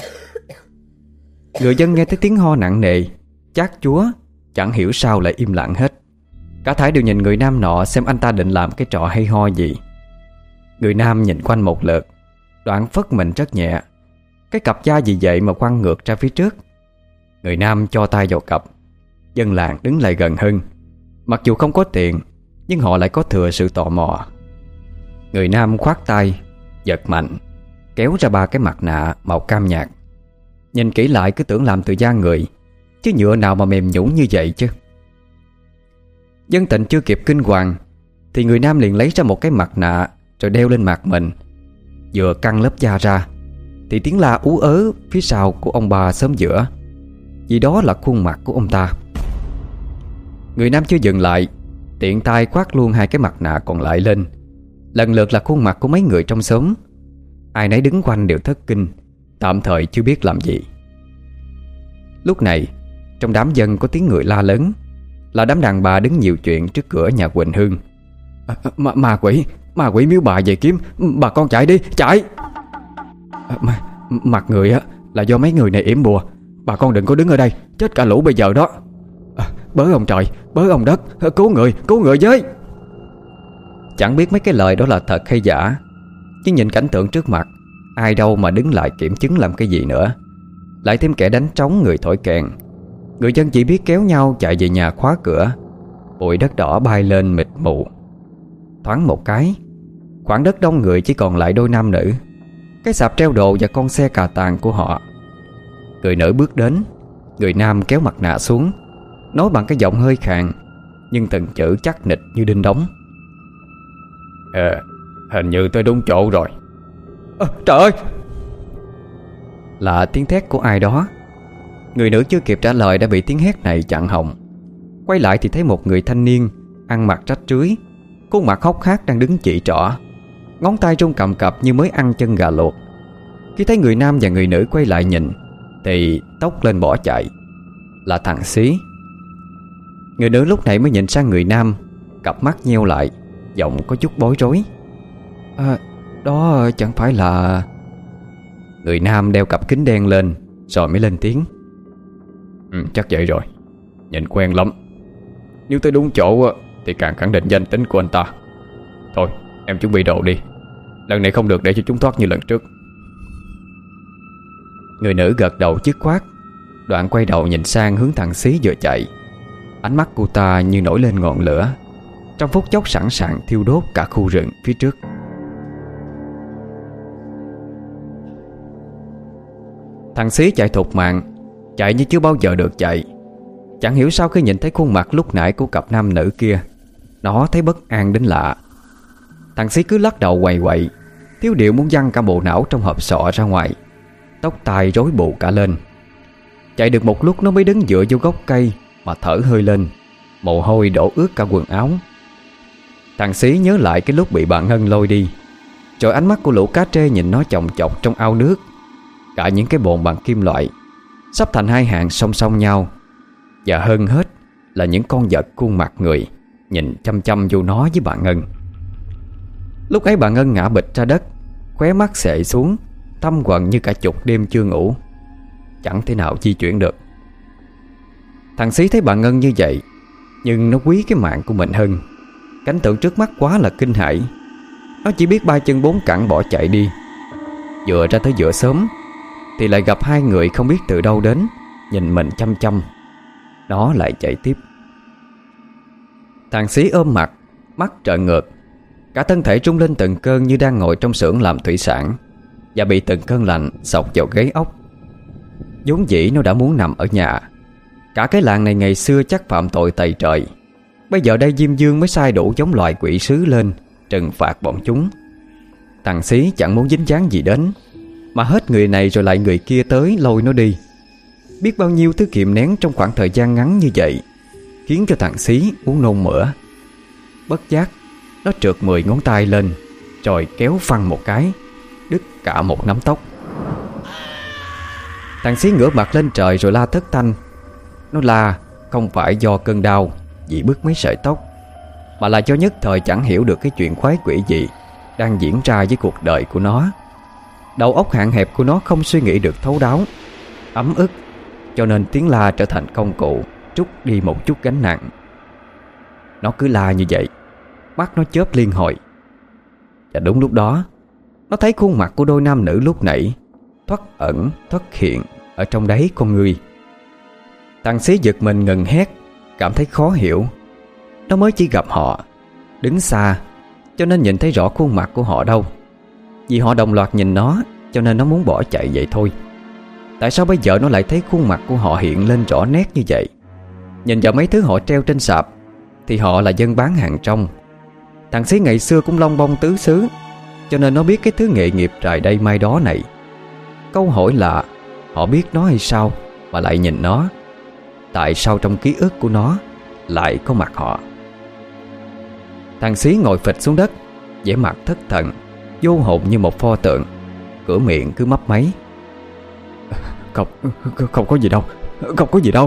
Người dân nghe thấy tiếng ho nặng nề, chát chúa, chẳng hiểu sao lại im lặng hết. Cả thảy đều nhìn người nam nọ xem anh ta định làm cái trò hay ho gì. Người nam nhìn quanh một lượt, đoạn phất mình rất nhẹ. Cái cặp da gì vậy mà quăng ngược ra phía trước. Người nam cho tay vào cặp. Dân làng đứng lại gần hơn. Mặc dù không có tiền, nhưng họ lại có thừa sự tò mò. Người nam khoát tay, giật mạnh, kéo ra ba cái mặt nạ màu cam nhạt. Nhìn kỹ lại cứ tưởng làm từ da người, chứ nhựa nào mà mềm nhũn như vậy chứ. Dân Tịnh chưa kịp kinh hoàng thì người nam liền lấy ra một cái mặt nạ rồi đeo lên mặt mình. Vừa căng lớp da ra thì tiếng la ú ớ phía sau của ông bà xóm giữa, vì đó là khuôn mặt của ông ta. Người nam chưa dừng lại, tiện tay khoác luôn hai cái mặt nạ còn lại lên. Lần lượt là khuôn mặt của mấy người trong xóm. Ai nấy đứng quanh đều thất kinh, tạm thời chưa biết làm gì. Lúc này trong đám dân có tiếng người la lớn, là đám đàn bà đứng nhiều chuyện trước cửa nhà Quỳnh Hương. à, ma, ma quỷ, ma quỷ miếu bà về kiếm, bà con chạy đi, chạy. à, ma, Mặt người á là do mấy người này yểm bùa, bà con đừng có đứng ở đây, chết cả lũ bây giờ đó. à, Bớ ông trời, bớ ông đất, cứu người, cứu người với. Chẳng biết mấy cái lời đó là thật hay giả, nhưng nhìn cảnh tượng trước mặt, ai đâu mà đứng lại kiểm chứng làm cái gì nữa. Lại thêm kẻ đánh trống, người thổi kèn. Người dân chỉ biết kéo nhau chạy về nhà khóa cửa. Bụi đất đỏ bay lên mịt mù. Thoáng một cái, khoảng đất đông người chỉ còn lại đôi nam nữ, cái sạp treo đồ và con xe cà tàng của họ. Người nữ bước đến. Người nam kéo mặt nạ xuống, nói bằng cái giọng hơi khàn, nhưng từng chữ chắc nịch như đinh đóng. Ờ, hình như tôi đúng chỗ rồi. à, Trời ơi! Là tiếng thét của ai đó. Người nữ chưa kịp trả lời đã bị tiếng hét này chặn họng. Quay lại thì thấy một người thanh niên ăn mặc rách rưới, khuôn mặt hốc hác đang đứng chỉ trỏ, ngón tay run cầm cập như mới ăn chân gà luộc. Khi thấy người nam và người nữ quay lại nhìn thì tóc lên bỏ chạy. Là thằng Xí. Người nữ lúc này mới nhìn sang người nam, cặp mắt nheo lại, giọng có chút bối rối. à, Đó chẳng phải là... Người nam đeo cặp kính đen lên rồi mới lên tiếng. Ừ, chắc vậy rồi, nhìn quen lắm. Nếu tới đúng chỗ thì càng khẳng định danh tính của anh ta. Thôi em chuẩn bị đồ đi, lần này không được để cho chúng thoát như lần trước. Người nữ gật đầu dứt khoát, đoạn quay đầu nhìn sang hướng thằng Xí vừa chạy. Ánh mắt cô ta như nổi lên ngọn lửa, trong phút chốc sẵn sàng thiêu đốt cả khu rừng phía trước. Thằng Xí chạy thục mạng, chạy như chưa bao giờ được chạy. Chẳng hiểu sao khi nhìn thấy khuôn mặt lúc nãy của cặp nam nữ kia, nó thấy bất an đến lạ. Thằng Xí cứ lắc đầu quậy quậy, thiếu điệu muốn văng cả bộ não trong hộp sọ ra ngoài. Tóc tai rối bù cả lên. Chạy được một lúc nó mới đứng dựa vô gốc cây mà thở hơi lên, mồ hôi đổ ướt cả quần áo. Thằng Xí nhớ lại cái lúc bị bà Ngân lôi đi, rồi ánh mắt của lũ cá trê nhìn nó chòng chọc trong ao nước. Cả những cái bồn bằng kim loại sắp thành hai hàng song song nhau. Và hơn hết là những con vật khuôn mặt người nhìn chăm chăm vô nó với bà Ngân. Lúc ấy bà Ngân ngã bịch ra đất, khóe mắt xệ xuống, thâm quầng như cả chục đêm chưa ngủ, chẳng thể nào di chuyển được. Thằng Xí thấy bà Ngân như vậy, nhưng nó quý cái mạng của mình hơn. Cảnh tượng trước mắt quá là kinh hãi. Nó chỉ biết ba chân bốn cẳng bỏ chạy đi. Vừa ra tới giữa xóm thì lại gặp hai người không biết từ đâu đến, nhìn mình chăm chăm. Nó lại chạy tiếp. Thằng Xí ôm mặt, mắt trợn ngược, cả thân thể rung lên từng cơn như đang ngồi trong xưởng làm thủy sản, và bị từng cơn lạnh xộc vào gáy ốc. Vốn dĩ nó đã muốn nằm ở nhà. Cả cái làng này ngày xưa chắc phạm tội tày trời. Bây giờ đây Diêm Dương mới sai đủ giống loài quỷ sứ lên trừng phạt bọn chúng. Thằng Xí chẳng muốn dính dáng gì đến, mà hết người này rồi lại người kia tới lôi nó đi. Biết bao nhiêu thứ kiềm nén trong khoảng thời gian ngắn như vậy khiến cho thằng Xí muốn nôn mửa. Bất giác nó trượt mười ngón tay lên, rồi kéo phăng một cái, đứt cả một nắm tóc. Thằng Xí ngửa mặt lên trời rồi la thất thanh. Nó la không phải do cơn đau vì bứt mấy sợi tóc, mà là do nhất thời chẳng hiểu được cái chuyện khoái quỷ gì đang diễn ra với cuộc đời của nó. Đầu óc hạn hẹp của nó không suy nghĩ được thấu đáo, ấm ức, cho nên tiếng la trở thành công cụ trút đi một chút gánh nặng. Nó cứ la như vậy, mắt nó chớp liên hồi. Và đúng lúc đó, nó thấy khuôn mặt của đôi nam nữ lúc nãy thoắt ẩn thoắt hiện ở trong đáy con người. Thằng Xí giật mình ngừng hét, cảm thấy khó hiểu. Nó mới chỉ gặp họ, đứng xa, cho nên nhìn thấy rõ khuôn mặt của họ đâu. Vì họ đồng loạt nhìn nó, cho nên nó muốn bỏ chạy vậy thôi. Tại sao bây giờ nó lại thấy khuôn mặt của họ hiện lên rõ nét như vậy? Nhìn vào mấy thứ họ treo trên sạp thì họ là dân bán hàng trong. Thằng Xí ngày xưa cũng long bông tứ xứ, cho nên nó biết cái thứ nghệ nghiệp trài đây mai đó này. Câu hỏi là họ biết nó hay sao mà lại nhìn nó? Tại sao trong ký ức của nó lại có mặt họ? Thằng Xí ngồi phịch xuống đất, vẻ mặt thất thần, vô hồn như một pho tượng, cửa miệng cứ mấp máy. Không, không có gì đâu, không có gì đâu.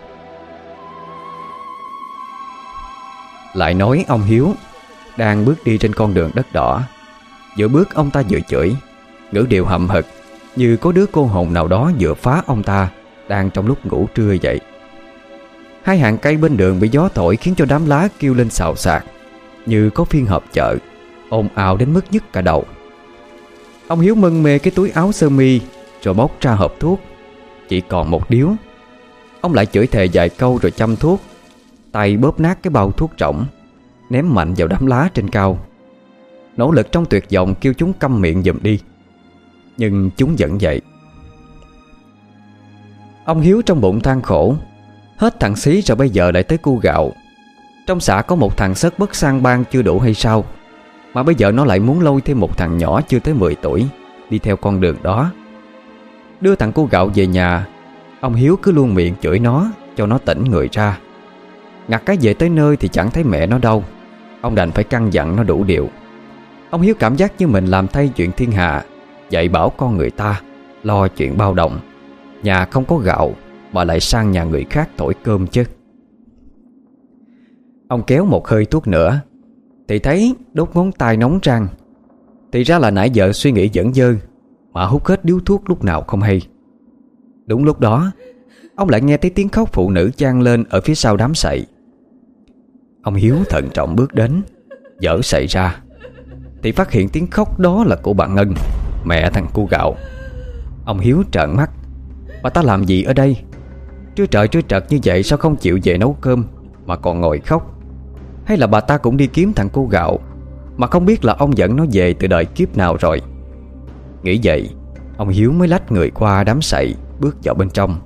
Lại nói ông Hiếu đang bước đi trên con đường đất đỏ. Giữa bước ông ta vừa chửi, ngữ điệu hậm hực, như có đứa cô hồn nào đó vừa phá ông ta đang trong lúc ngủ trưa vậy. Hai hàng cây bên đường bị gió thổi khiến cho đám lá kêu lên xào xạc, như có phiên họp chợ, ồn ào đến mức nhức cả đầu. Ông Hiếu mân mê cái túi áo sơ mi, rồi bóc ra hộp thuốc, chỉ còn một điếu. Ông lại chửi thề vài câu rồi châm thuốc, tay bóp nát cái bao thuốc rỗng, ném mạnh vào đám lá trên cao, nỗ lực trong tuyệt vọng kêu chúng câm miệng giùm đi. Nhưng chúng vẫn vậy. Ông Hiếu trong bụng than khổ. Hết thằng Xí rồi bây giờ lại tới cu gạo. Trong xã có một thằng sất bất sang bang chưa đủ hay sao, mà bây giờ nó lại muốn lôi thêm một thằng nhỏ chưa tới mười tuổi đi theo con đường đó. Đưa thằng cu gạo về nhà, ông Hiếu cứ luôn miệng chửi nó cho nó tỉnh người ra. Ngặt cái về tới nơi thì chẳng thấy mẹ nó đâu. Ông đành phải căn dặn nó đủ điệu. Ông Hiếu cảm giác như mình làm thay chuyện thiên hạ, dạy bảo con người ta lo chuyện bao đồng. Nhà không có gạo mà lại sang nhà người khác thổi cơm chứ. Ông kéo một hơi thuốc nữa thì thấy đốt ngón tay nóng rang. Thì ra là nãy giờ suy nghĩ dẫn dơ mà hút hết điếu thuốc lúc nào không hay. Đúng lúc đó, ông lại nghe thấy tiếng khóc phụ nữ vang lên ở phía sau đám sậy. Ông Hiếu thận trọng bước đến, dở sậy ra thì phát hiện tiếng khóc đó là của bà Ngân, mẹ thằng cu gạo. Ông Hiếu trợn mắt. Bà ta làm gì ở đây? Trưa trời trưa trật như vậy sao không chịu về nấu cơm mà còn ngồi khóc? Hay là bà ta cũng đi kiếm thằng cu gạo mà không biết là ông dẫn nó về từ đời kiếp nào rồi? Nghĩ vậy, ông Hiếu mới lách người qua đám sậy, bước vào bên trong.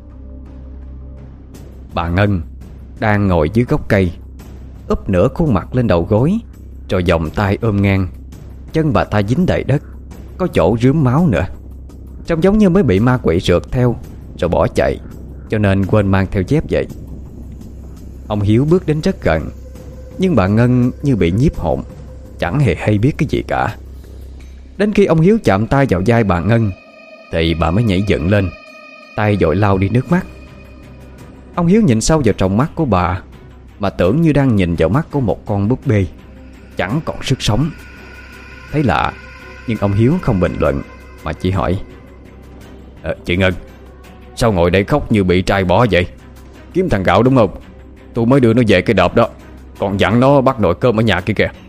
Bà Ngân đang ngồi dưới gốc cây, úp nửa khuôn mặt lên đầu gối, rồi vòng tay ôm ngang. Chân bà ta dính đầy đất, có chỗ rướm máu nữa. Trông giống như mới bị ma quỷ rượt theo rồi bỏ chạy, cho nên quên mang theo dép vậy. Ông Hiếu bước đến rất gần, nhưng bà Ngân như bị nhiếp hồn, chẳng hề hay biết cái gì cả. Đến khi ông Hiếu chạm tay vào vai bà Ngân thì bà mới nhảy dựng lên, tay vội lau đi nước mắt. Ông Hiếu nhìn sâu vào tròng mắt của bà, mà tưởng như đang nhìn vào mắt của một con búp bê chẳng còn sức sống. Thấy lạ, nhưng ông Hiếu không bình luận mà chỉ hỏi: ờ, Chị Ngân, sao ngồi đây khóc như bị trai bỏ vậy? Kiếm thằng Gạo đúng không? Tôi mới đưa nó về cái đợp đó, còn dặn nó bắt nồi cơm ở nhà kia kìa.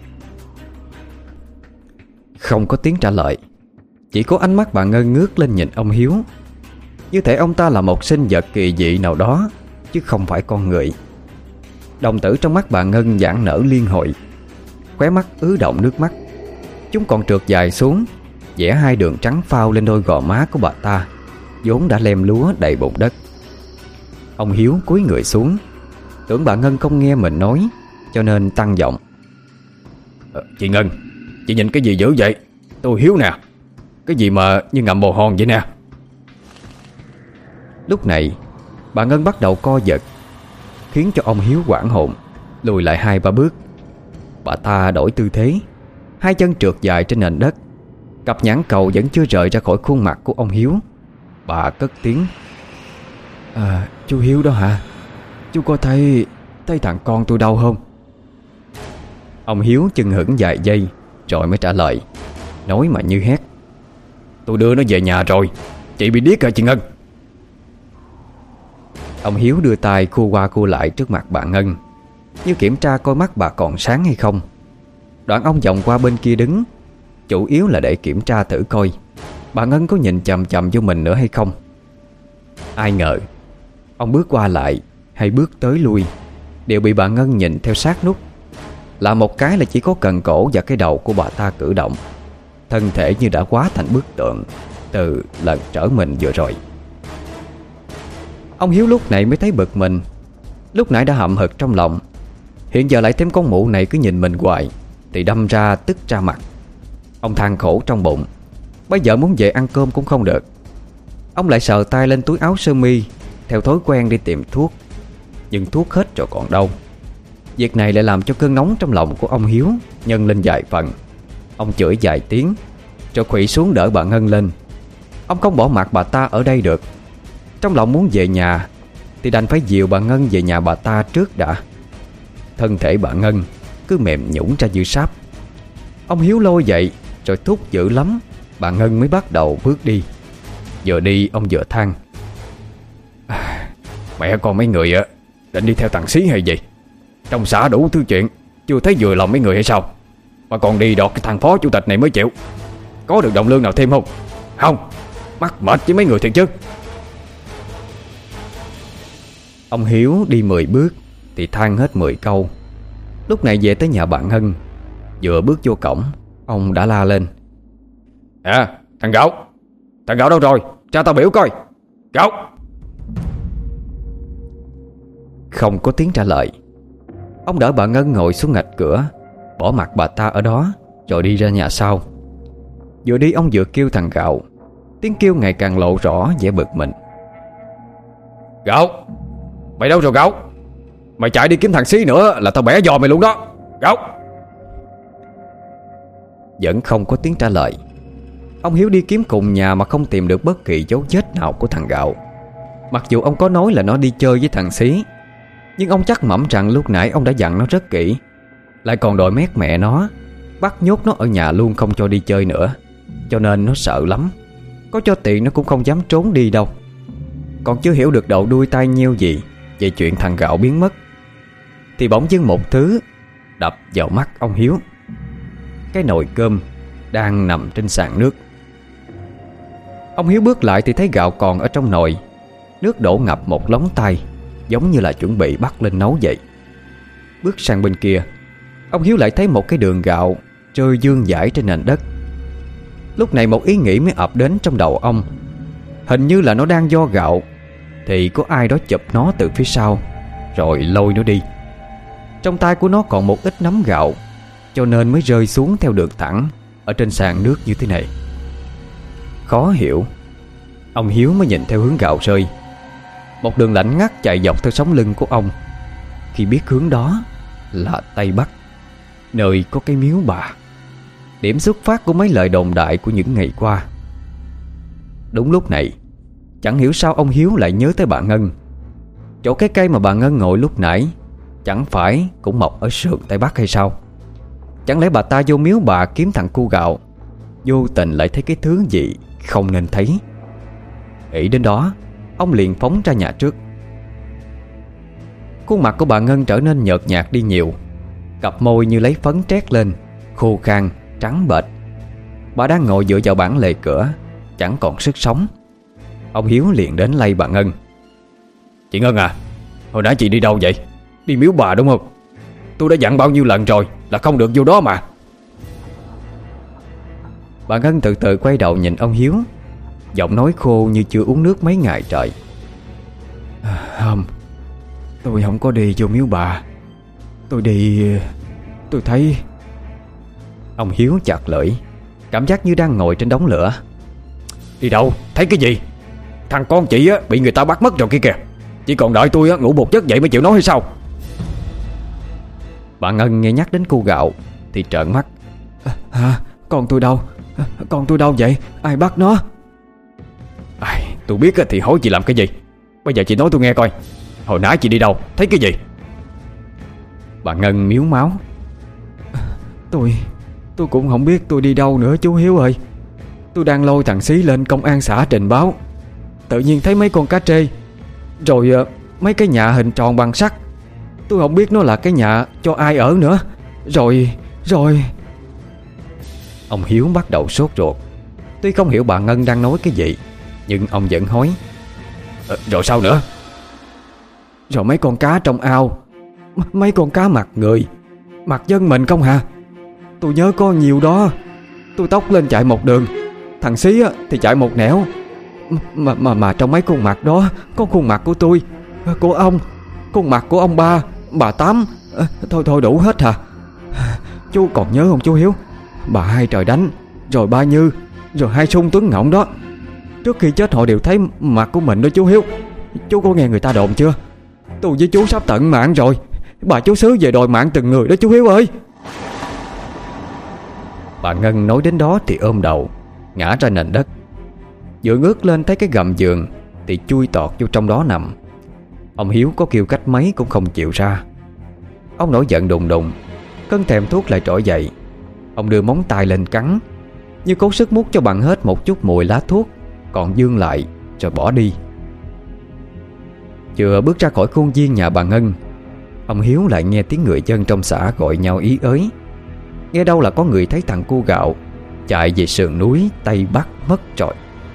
Không có tiếng trả lời, chỉ có ánh mắt bà Ngân ngước lên nhìn ông Hiếu, như thể ông ta là một sinh vật kỳ dị nào đó, chứ không phải con người. Đồng tử trong mắt bà Ngân giãn nở liên hồi, khóe mắt ứ động nước mắt. Chúng còn trượt dài xuống, vẽ hai đường trắng phao lên đôi gò má của bà ta, vốn đã lem lúa đầy bụng đất. Ông Hiếu cúi người xuống, tưởng bà Ngân không nghe mình nói, cho nên tăng giọng. ờ, Chị Ngân, chị nhìn cái gì dữ vậy? Tôi Hiếu nè. Cái gì mà như ngậm bồ hòn vậy nè? Lúc này bà Ngân bắt đầu co giật, khiến cho ông Hiếu hoảng hồn, lùi lại hai ba bước. Bà ta đổi tư thế, hai chân trượt dài trên nền đất, cặp nhãn cầu vẫn chưa rời ra khỏi khuôn mặt của ông Hiếu. Bà cất tiếng. À, chú Hiếu đó hả? Chú có thấy Thấy thằng con tôi đâu không? Ông Hiếu chừng hững vài giây rồi mới trả lời, nói mà như hét. Tôi đưa nó về nhà rồi. Chị bị điếc hả chị Ngân? Ông Hiếu đưa tay khua qua khua lại trước mặt bà Ngân, như kiểm tra coi mắt bà còn sáng hay không. Đoạn ông vòng qua bên kia đứng, chủ yếu là để kiểm tra thử coi bà Ngân có nhìn chằm chằm vô mình nữa hay không. Ai ngờ ông bước qua lại hay bước tới lui đều bị bà Ngân nhìn theo sát nút. Là một cái là chỉ có cần cổ và cái đầu của bà ta cử động, thân thể như đã hóa thành bức tượng từ lần trở mình vừa rồi. Ông Hiếu lúc này mới thấy bực mình. Lúc nãy đã hậm hực trong lòng, hiện giờ lại thêm con mụ này cứ nhìn mình hoài thì đâm ra tức ra mặt. Ông than khổ trong bụng, bây giờ muốn về ăn cơm cũng không được. Ông lại sờ tay lên túi áo sơ mi, theo thói quen đi tìm thuốc. Nhưng thuốc hết rồi còn đâu. Việc này lại làm cho cơn nóng trong lòng của ông Hiếu nhân lên vài phần. Ông chửi vài tiếng rồi khuỵu xuống đỡ bà Ngân lên. Ông không bỏ mặc bà ta ở đây được. Trong lòng muốn về nhà thì đành phải dìu bà Ngân về nhà bà ta trước đã. Thân thể bà Ngân cứ mềm nhũn ra như sáp. Ông Hiếu lôi dậy rồi thúc dữ lắm, bà Ngân mới bắt đầu bước đi. Vừa đi ông vừa than. à, Mẹ con mấy người á định đi theo thằng Xí hay gì? Trong xã đủ thứ chuyện, chưa thấy vừa lòng mấy người hay sao? Mà còn đi đọt cái thằng phó chủ tịch này mới chịu. Có được đồng lương nào thêm không? Không, mắc mệt với mấy người thiệt chứ. Ông Hiếu đi mười bước thì than hết mười câu. Lúc này về tới nhà bà Ngân, vừa bước vô cổng ông đã la lên. À, thằng Gạo, thằng Gạo đâu rồi? Cho tao biểu coi. Gạo. Không có tiếng trả lời. Ông đỡ bà Ngân ngồi xuống ngạch cửa, bỏ mặc bà ta ở đó rồi đi ra nhà sau. Vừa đi ông vừa kêu thằng Gạo, tiếng kêu ngày càng lộ rõ vẻ bực mình. Gạo, mày đâu rồi Gạo? Mày chạy đi kiếm thằng Xí nữa là tao bẻ giò mày luôn đó. Gạo. Vẫn không có tiếng trả lời. Ông Hiếu đi kiếm cùng nhà mà không tìm được bất kỳ dấu vết nào của thằng Gạo. Mặc dù ông có nói là nó đi chơi với thằng Xí, nhưng ông chắc mẩm rằng lúc nãy ông đã dặn nó rất kỹ, lại còn đòi mét mẹ nó, bắt nhốt nó ở nhà luôn không cho đi chơi nữa. Cho nên nó sợ lắm, có cho tiền nó cũng không dám trốn đi đâu. Còn chưa hiểu được đầu đuôi tai nheo gì về chuyện thằng Gạo biến mất, thì bỗng dưng một thứ đập vào mắt ông Hiếu. Cái nồi cơm đang nằm trên sàn nước. Ông Hiếu bước lại thì thấy gạo còn ở trong nồi, nước đổ ngập một lóng tay, giống như là chuẩn bị bắt lên nấu vậy. Bước sang bên kia, ông Hiếu lại thấy một cái đường gạo rơi vương vãi trên nền đất. Lúc này một ý nghĩ mới ập đến trong đầu ông. Hình như là nó đang do gạo, thì có ai đó chụp nó từ phía sau rồi lôi nó đi. Trong tay của nó còn một ít nắm gạo, cho nên mới rơi xuống theo đường thẳng ở trên sàn nước như thế này. Khó hiểu, ông Hiếu mới nhìn theo hướng gạo rơi. Một đường lạnh ngắt chạy dọc theo sống lưng của ông, khi biết hướng đó là Tây Bắc, nơi có cái miếu bà, điểm xuất phát của mấy lời đồn đại của những ngày qua. Đúng lúc này, chẳng hiểu sao ông Hiếu lại nhớ tới bà Ngân. Chỗ cái cây mà bà Ngân ngồi lúc nãy chẳng phải cũng mọc ở sườn Tây Bắc hay sao? Chẳng lẽ bà ta vô miếu bà kiếm thằng cu gạo, vô tình lại thấy cái thứ gì không nên thấy? Nghĩ đến đó, ông liền phóng ra nhà trước. Khuôn mặt của bà Ngân trở nên nhợt nhạt đi nhiều. Cặp môi như lấy phấn trét lên, khô khan, trắng bệch. Bà đang ngồi dựa vào bảng lề cửa, chẳng còn sức sống. Ông Hiếu liền đến lay bà Ngân. Chị Ngân à, hồi nãy chị đi đâu vậy? Đi miếu bà đúng không? Tôi đã dặn bao nhiêu lần rồi là không được vô đó mà. Bà Ngân từ từ quay đầu nhìn ông Hiếu, giọng nói khô như chưa uống nước mấy ngày trời. À, không, tôi không có đi vô miếu bà. Tôi đi... tôi thấy... Ông Hiếu chặt lưỡi, cảm giác như đang ngồi trên đống lửa. Đi đâu? Thấy cái gì? Thằng con chị á bị người ta bắt mất rồi kia kìa. Chỉ còn đợi tôi á ngủ một giấc vậy mới chịu nói hay sao? Bà Ngân nghe nhắc đến cô Gạo thì trợn mắt. À, hả? Con tôi đâu? À, con tôi đâu vậy? Ai bắt nó? À, tôi biết thì hỏi chị làm cái gì. Bây giờ chị nói tôi nghe coi. Hồi nãy chị đi đâu? Thấy cái gì? Bà Ngân miếu máu. À, tôi... tôi cũng không biết tôi đi đâu nữa chú Hiếu ơi. Tôi đang lôi thằng Xí lên công an xã trình báo. Tự nhiên thấy mấy con cá trê, rồi uh, mấy cái nhà hình tròn bằng sắt. Tôi không biết nó là cái nhà cho ai ở nữa. Rồi... rồi... Ông Hiếu bắt đầu sốt ruột. Tuy không hiểu bà Ngân đang nói cái gì, nhưng ông vẫn hỏi. ờ, Rồi sao nữa? Rồi mấy con cá trong ao, M- mấy con cá mặt người, mặt dân mình không hả? Tôi nhớ có nhiều đó. Tôi tóc lên chạy một đường, thằng Xí thì chạy một nẻo. Mà, mà, mà trong mấy khuôn mặt đó có khuôn mặt của tôi, của ông, khuôn mặt của ông ba, bà Tám. à, Thôi thôi đủ hết hả? Chú còn nhớ không chú Hiếu? Bà Hai Trời Đánh, rồi ba Như, rồi hai Sung Tuấn Ngỗng đó. Trước khi chết họ đều thấy mặt của mình đó chú Hiếu. Chú có nghe người ta đồn chưa? Tôi với chú sắp tận mạng rồi. Bà chú xứ về đòi mạng từng người đó chú Hiếu ơi. Bà Ngân nói đến đó thì ôm đầu, ngã ra nền đất. Vừa ngước lên thấy cái gầm giường thì chui tọt vô trong đó nằm. Ông Hiếu có kêu cách mấy cũng không chịu ra. Ông nổi giận đùng đùng, cơn thèm thuốc lại trỗi dậy. Ông đưa móng tay lên cắn, như cố sức mút cho bằng hết một chút mùi lá thuốc còn vương lại, rồi bỏ đi. Vừa bước ra khỏi khuôn viên nhà bà Ngân, ông Hiếu lại nghe tiếng người dân trong xã gọi nhau ý ới. Nghe đâu là có người thấy thằng cu Gạo chạy về sườn núi Tây Bắc mất rồi.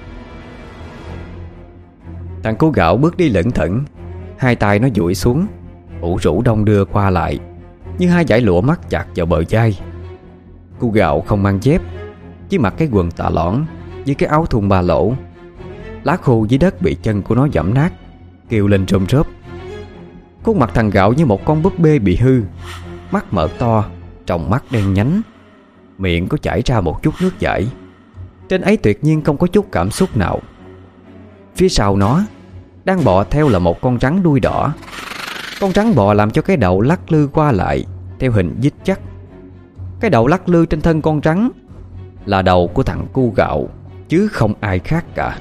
Thằng cu Gạo bước đi lững thững, hai tay nó duỗi xuống, ủ rũ đong đưa qua lại như hai dải lụa mắc chặt vào bờ vai. Cu Gạo không mang dép, chỉ mặc cái quần tà lõn với cái áo thun ba lỗ. Lá khô dưới đất bị chân của nó giẫm nát, kêu lên rôm rớp. Khuôn mặt thằng Gạo như một con búp bê bị hư, mắt mở to, tròng mắt đen nhánh, miệng có chảy ra một chút nước dãi. Trên ấy tuyệt nhiên không có chút cảm xúc nào. Phía sau nó đang bò theo là một con rắn đuôi đỏ. Con rắn bò làm cho cái đầu lắc lư qua lại theo hình dít chắc. Cái đầu lắc lư trên thân con rắn là đầu của thằng cu Gạo, chứ không ai khác cả.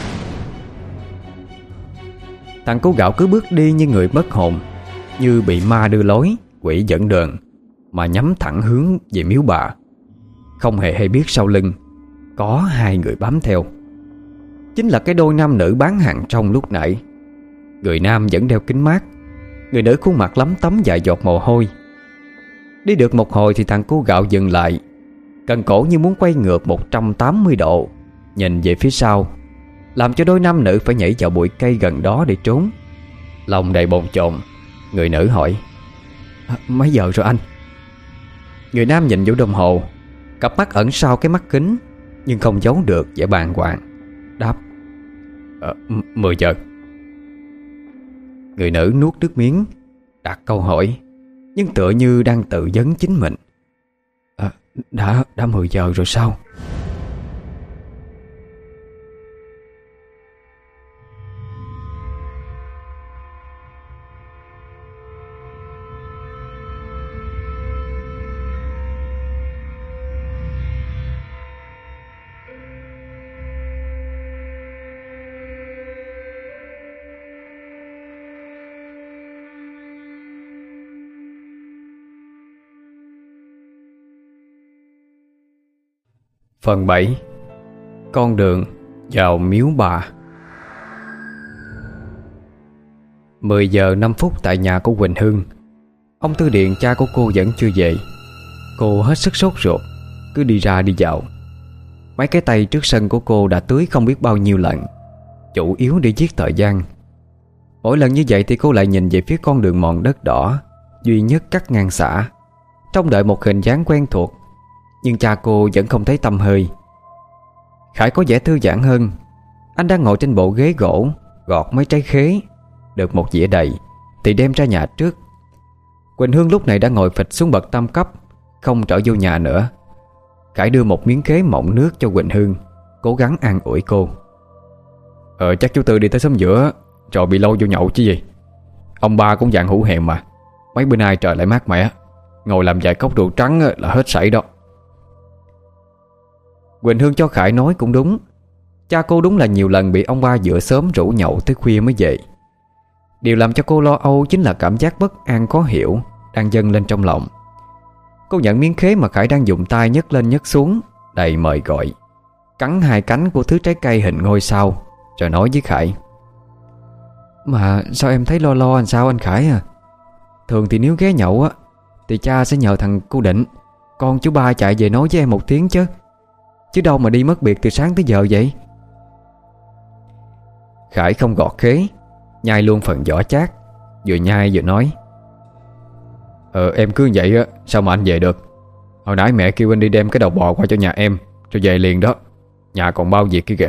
Thằng cu Gạo cứ bước đi như người mất hồn, như bị ma đưa lối, quỷ dẫn đường, mà nhắm thẳng hướng về miếu bà. Không hề hay biết sau lưng có hai người bám theo. Chính là cái đôi nam nữ bán hàng trong lúc nãy. Người nam vẫn đeo kính mát, người nữ khuôn mặt lấm tấm vài giọt mồ hôi. Đi được một hồi thì thằng cu Gạo dừng lại, cần cổ như muốn quay ngược một trăm tám mươi độ, nhìn về phía sau, làm cho đôi nam nữ phải nhảy vào bụi cây gần đó để trốn. Lòng đầy bồn chồn, người nữ hỏi: à, mấy giờ rồi anh? Người nam nhìn vô đồng hồ, cặp mắt ẩn sau cái mắt kính nhưng không giấu được vẻ bàng hoàng, đáp: à, mười giờ. Người nữ nuốt nước miếng, đặt câu hỏi nhưng tựa như đang tự vấn chính mình: à, đã đã mười giờ rồi sao? Phần bảy. Con đường vào miếu bà. Mười giờ năm phút tại nhà của Quỳnh Hương. Ông Tư Điện cha của cô vẫn chưa về. Cô hết sức sốt ruột, cứ đi ra đi dạo. Mấy cái tay trước sân của cô đã tưới không biết bao nhiêu lần, chủ yếu để giết thời gian. Mỗi lần như vậy thì cô lại nhìn về phía con đường mòn đất đỏ duy nhất cắt ngang xã, trông đợi một hình dáng quen thuộc. Nhưng cha cô vẫn không thấy tăm hơi. Khải có vẻ thư giãn hơn. Anh đang ngồi trên bộ ghế gỗ, gọt mấy trái khế. Được một dĩa đầy thì đem ra nhà trước. Quỳnh Hương lúc này đã ngồi phịch xuống bậc tam cấp, không trở vô nhà nữa. Khải đưa một miếng khế mọng nước cho Quỳnh Hương, cố gắng an ủi cô. Ờ chắc chú Tư đi tới xóm giữa rồi bị lâu vô nhậu chứ gì. Ông ba cũng dạng hữu hẹn mà. Mấy bữa nay trời lại mát mẻ, ngồi làm vài cốc rượu trắng là hết sảy đó. Quỳnh Hương cho Khải nói cũng đúng. Cha cô đúng là nhiều lần bị ông ba dựa sớm rủ nhậu tới khuya mới về. Điều làm cho cô lo âu chính là cảm giác bất an khó hiểu đang dâng lên trong lòng. Cô nhận miếng khế mà Khải đang dùng tay nhấc lên nhấc xuống, đầy mời gọi, cắn hai cánh của thứ trái cây hình ngôi sao, rồi nói với Khải: Mà sao em thấy lo lo làm sao anh Khải à? Thường thì nếu ghé nhậu á thì cha sẽ nhờ thằng cô Định, con chú ba chạy về nói với em một tiếng chứ. Chứ đâu mà đi mất biệt từ sáng tới giờ vậy. Khải không gọt khế, nhai luôn phần vỏ chát, vừa nhai vừa nói: Ờ em cứ vậy á, sao mà anh về được? Hồi nãy mẹ kêu anh đi đem cái đầu bò qua cho nhà em, rồi về liền đó. Nhà còn bao việc kia kìa.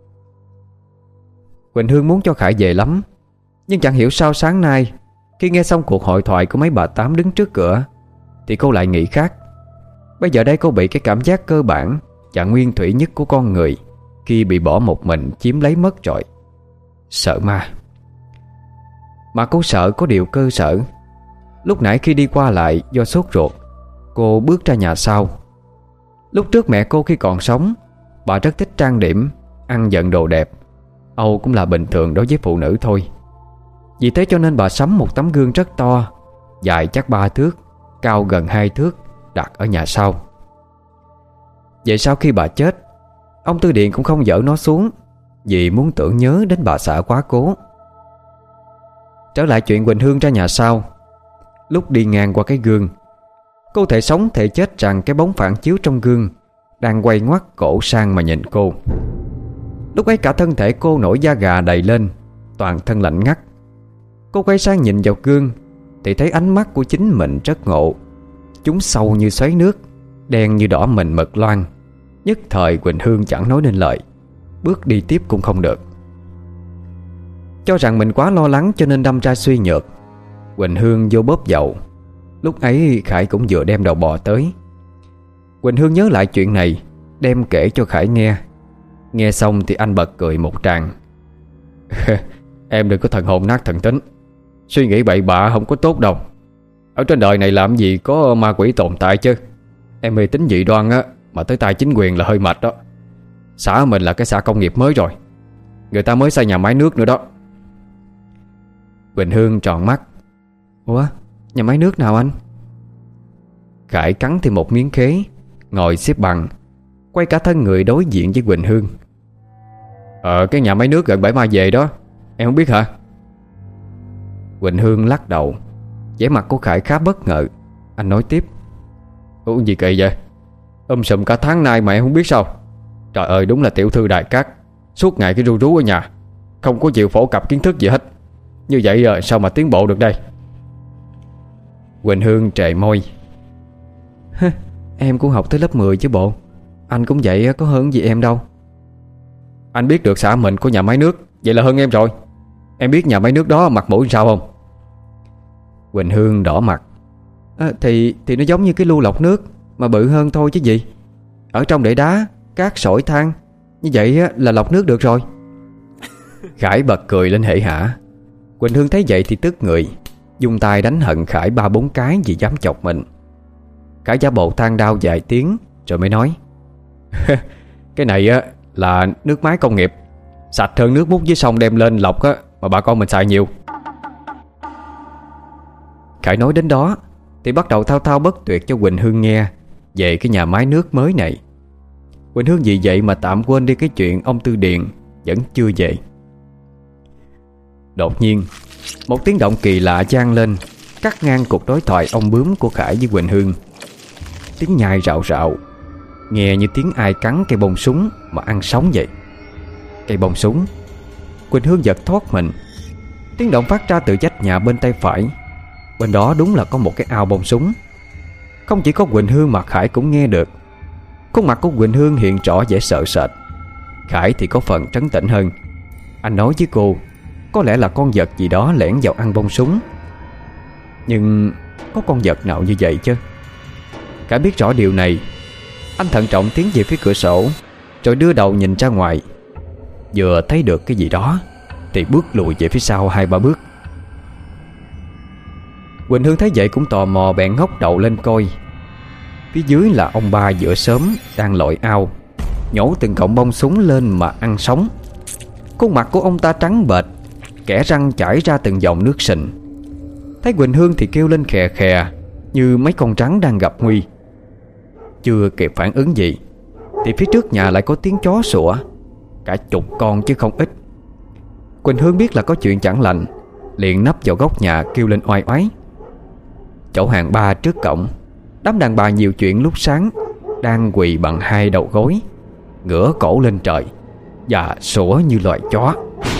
Quỳnh Hương muốn cho Khải về lắm, nhưng chẳng hiểu sao sáng nay khi nghe xong cuộc hội thoại của mấy bà tám đứng trước cửa thì cô lại nghĩ khác. Bây giờ đây cô bị cái cảm giác cơ bản và nguyên thủy nhất của con người khi bị bỏ một mình chiếm lấy mất rồi. Sợ ma. Mà cô sợ có điều cơ sở. Lúc nãy khi đi qua lại do sốt ruột, cô bước ra nhà sau. Lúc trước mẹ cô khi còn sống, bà rất thích trang điểm, ăn vận đồ đẹp. Âu cũng là bình thường đối với phụ nữ thôi. Vì thế cho nên bà sắm một tấm gương rất to, dài chắc ba thước, cao gần hai thước, đặt ở nhà sau. Vậy sau khi bà chết, ông Tư Điện cũng không dỡ nó xuống, vì muốn tưởng nhớ đến bà xã quá cố. Trở lại chuyện Quỳnh Hương ra nhà sau. Lúc đi ngang qua cái gương, cô thể sống thể chết rằng cái bóng phản chiếu trong gương đang quay ngoắt cổ sang mà nhìn cô. Lúc ấy cả thân thể cô nổi da gà đầy lên, toàn thân lạnh ngắt. Cô quay sang nhìn vào gương thì thấy ánh mắt của chính mình rất ngộ. Chúng sâu như xoáy nước, đen như đỏ mịn mực loang. Nhất thời Quỳnh Hương chẳng nói nên lời, bước đi tiếp cũng không được. Cho rằng mình quá lo lắng cho nên đâm ra suy nhược, Quỳnh Hương vô bóp dầu. Lúc ấy Khải cũng vừa đem đầu bò tới. Quỳnh Hương nhớ lại chuyện này, đem kể cho Khải nghe. Nghe xong thì anh bật cười một tràng. Em đừng có thần hồn nát thần tính, suy nghĩ bậy bạ không có tốt đâu. Ở trên đời này làm gì có ma quỷ tồn tại chứ. Em mê tín dị đoan á, mà tới tay chính quyền là hơi mệt đó. Xã mình là cái xã công nghiệp mới rồi, người ta mới xây nhà máy nước nữa đó. Quỳnh Hương tròn mắt. Ủa, nhà máy nước nào anh? Khải cắn thêm một miếng khế, ngồi xếp bằng, quay cả thân người đối diện với Quỳnh Hương. Ờ, cái nhà máy nước gần bãi Mai về đó, em không biết hả? Quỳnh Hương lắc đầu. Vẻ mặt của Khải khá bất ngờ. Anh nói tiếp. Ủa gì kỳ vậy? Um sùm cả tháng nay mà em không biết sao? Trời ơi, đúng là tiểu thư đại cát, suốt ngày cái ru rú ở nhà, không có chịu phổ cập kiến thức gì hết. Như vậy rồi sao mà tiến bộ được đây? Quỳnh Hương trề môi. Em cũng học tới lớp mười chứ bộ. Anh cũng vậy, có hơn gì em đâu. Anh biết được xã mình có nhà máy nước, vậy là hơn em rồi. Em biết nhà máy nước đó mặt mũi sao không? Quỳnh Hương đỏ mặt. à, Thì thì nó giống như cái lu lọc nước, mà bự hơn thôi chứ gì. Ở trong để đá, cát, sỏi, than, như vậy là lọc nước được rồi. Khải bật cười lên hể hả. Quỳnh Hương thấy vậy thì tức người, dùng tay đánh hận Khải ba bốn cái vì dám chọc mình. Khải giả bộ than đau vài tiếng rồi mới nói. Cái này á là nước máy công nghiệp, sạch hơn nước múc dưới sông đem lên lọc á, mà bà con mình xài nhiều. Khải nói đến đó thì bắt đầu thao thao bất tuyệt cho Quỳnh Hương nghe về cái nhà máy nước mới này. Quỳnh Hương vì vậy mà tạm quên đi cái chuyện ông Tư Điện vẫn chưa về. Đột nhiên Một tiếng động kỳ lạ vang lên, cắt ngang cuộc đối thoại ông bướm của Khải với Quỳnh Hương. Tiếng nhai rạo rạo, nghe như tiếng ai cắn cây bông súng mà ăn sống vậy. Cây bông súng. Quỳnh Hương giật thoát mình. Tiếng động phát ra từ vách nhà bên tay phải. Bên đó đúng là có một cái ao bông súng. Không chỉ có Quỳnh Hương mà Khải cũng nghe được. Khuôn mặt của Quỳnh Hương hiện rõ vẻ sợ sệt. Khải thì có phần trấn tĩnh hơn. Anh nói với cô, có lẽ là con vật gì đó lẻn vào ăn bông súng. Nhưng có con vật nào như vậy chứ? Khải biết rõ điều này. Anh thận trọng tiến về phía cửa sổ, rồi đưa đầu nhìn ra ngoài. Vừa thấy được cái gì đó thì bước lùi về phía sau hai ba bước. Quỳnh Hương thấy vậy cũng tò mò bèn ngóc đầu lên coi. Phía dưới là ông ba giữa xóm đang lội ao, nhổ từng cọng bông súng lên mà ăn sống. Khuôn mặt của ông ta trắng bệch, kẽ răng chảy ra từng dòng nước sình. Thấy Quỳnh Hương thì kêu lên khè khè, như mấy con rắn đang gặp nguy. Chưa kịp phản ứng gì thì phía trước nhà lại có tiếng chó sủa, cả chục con chứ không ít. Quỳnh Hương biết là có chuyện chẳng lành, liền nấp vào góc nhà kêu lên oai oái. Chỗ hàng ba trước cổng, đám đàn bà nhiều chuyện lúc sáng đang quỳ bằng hai đầu gối, ngửa cổ lên trời và sủa như loài chó.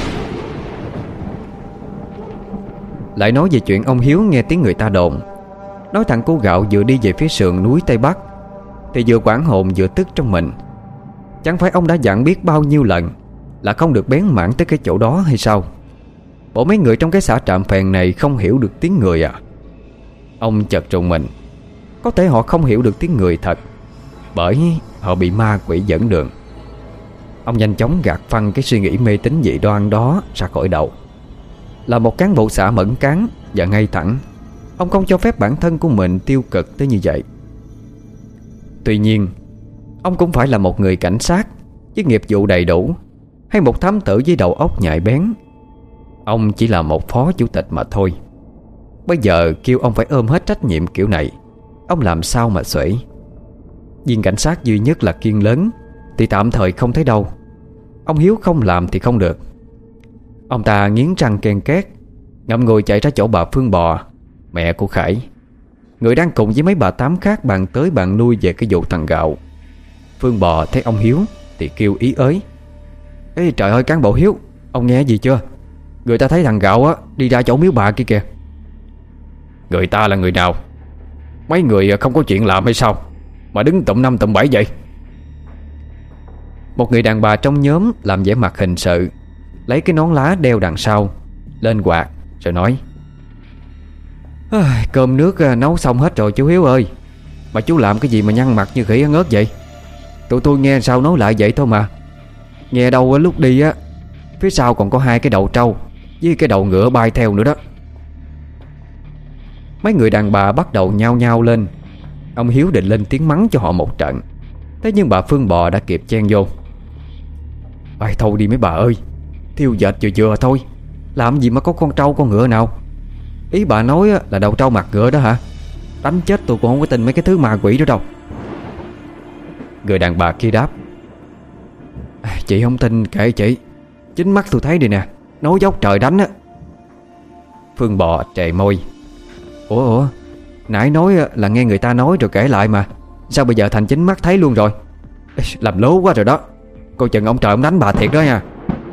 Lại nói về chuyện ông Hiếu nghe tiếng người ta đồn, nói thằng cô Gạo vừa đi về phía sườn núi Tây Bắc thì vừa hoảng hồn vừa tức trong mình. Chẳng phải ông đã dặn biết bao nhiêu lần là không được bén mảng tới cái chỗ đó hay sao? Bộ mấy người trong cái xã Trạm Phèn này không hiểu được tiếng người à? Ông chợt rùng mình. Có thể họ không hiểu được tiếng người thật, bởi họ bị ma quỷ dẫn đường. Ông nhanh chóng gạt phăng cái suy nghĩ mê tín dị đoan đó ra khỏi đầu. Là một cán bộ xã mẫn cán và ngay thẳng, ông không cho phép bản thân của mình tiêu cực tới như vậy. Tuy nhiên, ông cũng phải là một người cảnh sát với nghiệp vụ đầy đủ, hay một thám tử với đầu óc nhạy bén. Ông chỉ là một phó chủ tịch mà thôi. Bây giờ kêu ông phải ôm hết trách nhiệm kiểu này, ông làm sao mà xuể. Viên cảnh sát duy nhất là Kiên lớn thì tạm thời không thấy đâu. Ông Hiếu không làm thì không được. Ông ta nghiến răng ken két, ngậm ngùi chạy ra chỗ bà Phương Bò, mẹ của Khải, người đang cùng với mấy bà tám khác bàn tới bàn lui về cái vụ thằng Gạo. Phương Bò thấy ông Hiếu thì kêu ý ới: Ê trời ơi cán bộ Hiếu, ông nghe gì chưa? Người ta thấy thằng Gạo á đi ra chỗ miếu bà kia kìa. Người ta là người nào? Mấy người không có chuyện làm hay sao mà đứng tụm năm tụm bảy vậy? Một người đàn bà trong nhóm làm vẻ mặt hình sự, lấy cái nón lá đeo đằng sau lên quạt rồi nói: Cơm nước nấu xong hết rồi chú Hiếu ơi, mà chú làm cái gì mà nhăn mặt như khỉ ớn ớt vậy? Tụi tôi nghe sao nói lại vậy thôi mà. Nghe đâu lúc đi á, phía sau còn có hai cái đầu trâu với cái đầu ngựa bay theo nữa đó. Mấy người đàn bà bắt đầu nhao nhao lên. Ông Hiếu định lên tiếng mắng cho họ một trận, thế nhưng bà Phương Bò đã kịp chen vô: Ôi thôi đi mấy bà ơi, thiêu dệt vừa vừa thôi, làm gì mà có con trâu con ngựa nào. Ý bà nói là đầu trâu mặt ngựa đó hả? Đánh chết tôi cũng không có tin mấy cái thứ ma quỷ đó đâu. Người đàn bà kia đáp: Chị không tin kệ chị, chính mắt tôi thấy đi nè, nói dốc trời đánh á. Phương Bò trề môi: Ủa ủa nãy nói là nghe người ta nói rồi kể lại mà, sao bây giờ thành chính mắt thấy luôn rồi? Làm lố quá rồi đó, coi chừng ông trời ông đánh bà thiệt đó nha.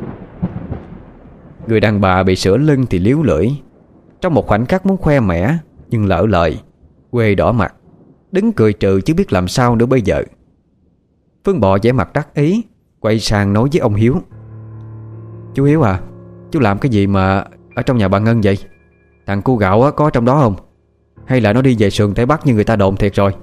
Người đàn bà bị sửa lưng thì liếu lưỡi, trong một khoảnh khắc muốn khoe mẽ nhưng lỡ lời, quê đỏ mặt, đứng cười trừ chứ biết làm sao nữa bây giờ. Phương Bò vẻ mặt đắc ý, quay sang nói với ông Hiếu: Chú Hiếu à, chú làm cái gì mà ở trong nhà bà Ngân vậy? Thằng cu Gạo có trong đó không? Hay là nó đi về sườn Tây Bắc như người ta đồn thiệt rồi?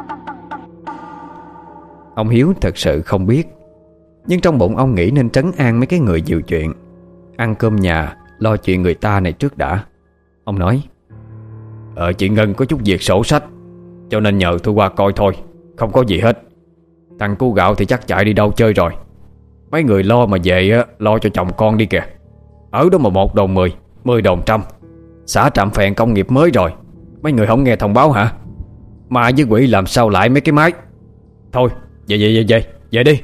Ông Hiếu thật sự không biết, nhưng trong bụng ông nghĩ nên trấn an mấy cái người nhiều chuyện, ăn cơm nhà lo chuyện người ta này trước đã. Ông nói: Ờ chị Ngân có chút việc sổ sách, cho nên nhờ tôi qua coi thôi, không có gì hết. Thằng cu Gạo thì chắc chạy đi đâu chơi rồi. Mấy người lo mà về lo cho chồng con đi kìa. Ở đó mà một đồng mười, mười đồng trăm. Xã Trạm Phèn công nghiệp mới rồi, mấy người không nghe thông báo hả? Ma với quỷ làm sao lại mấy cái máy. Thôi về về về về về đi.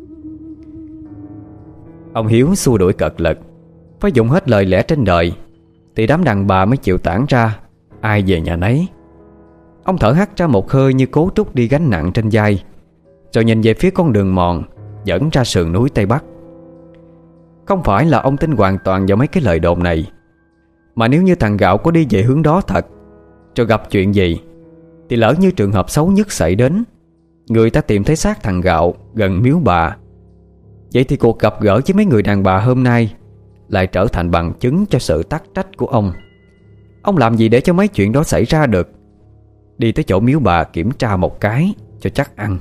Ông Hiếu xua đuổi cật lực, phải dùng hết lời lẽ trên đời thì đám đàn bà mới chịu tản ra, ai về nhà nấy. Ông thở hắt ra một hơi như cố trút đi gánh nặng trên vai, rồi nhìn về phía con đường mòn dẫn ra sườn núi Tây Bắc. Không phải là ông tin hoàn toàn vào mấy cái lời đồn này, mà nếu như thằng Gạo có đi về hướng đó thật, rồi gặp chuyện gì, thì lỡ như trường hợp xấu nhất xảy đến, người ta tìm thấy xác thằng Gạo gần miếu bà, vậy thì cuộc gặp gỡ với mấy người đàn bà hôm nay lại trở thành bằng chứng cho sự tắc trách của ông. Ông làm gì để cho mấy chuyện đó xảy ra được? Đi tới chỗ miếu bà kiểm tra một cái cho chắc ăn.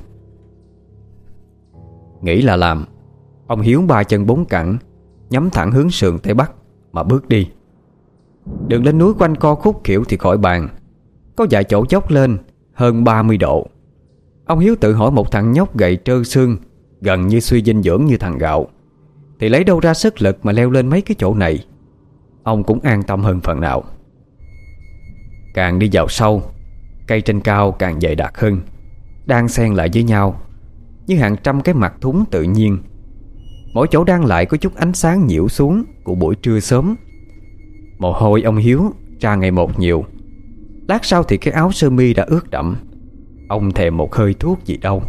Nghĩ là làm, ông Hiếu ba chân bốn cẳng, nhắm thẳng hướng sườn Tây Bắc mà bước đi. Đường lên núi quanh co khúc khỉu thì khỏi bàn, có vài chỗ dốc lên hơn ba mươi độ. Ông Hiếu tự hỏi một thằng nhóc gầy trơ xương, gần như suy dinh dưỡng như thằng Gạo, thì lấy đâu ra sức lực mà leo lên mấy cái chỗ này. Ông cũng an tâm hơn phần nào. Càng đi vào sâu, cây trên cao càng dày đặc hơn, đan xen lại với nhau như hàng trăm cái mặt thúng tự nhiên. Mỗi chỗ đan lại có chút ánh sáng nhiễu xuống của buổi trưa sớm. Mồ hôi ông Hiếu ra ngày một nhiều. Lát sau thì cái áo sơ mi đã ướt đẫm. Ông thèm một hơi thuốc gì đâu.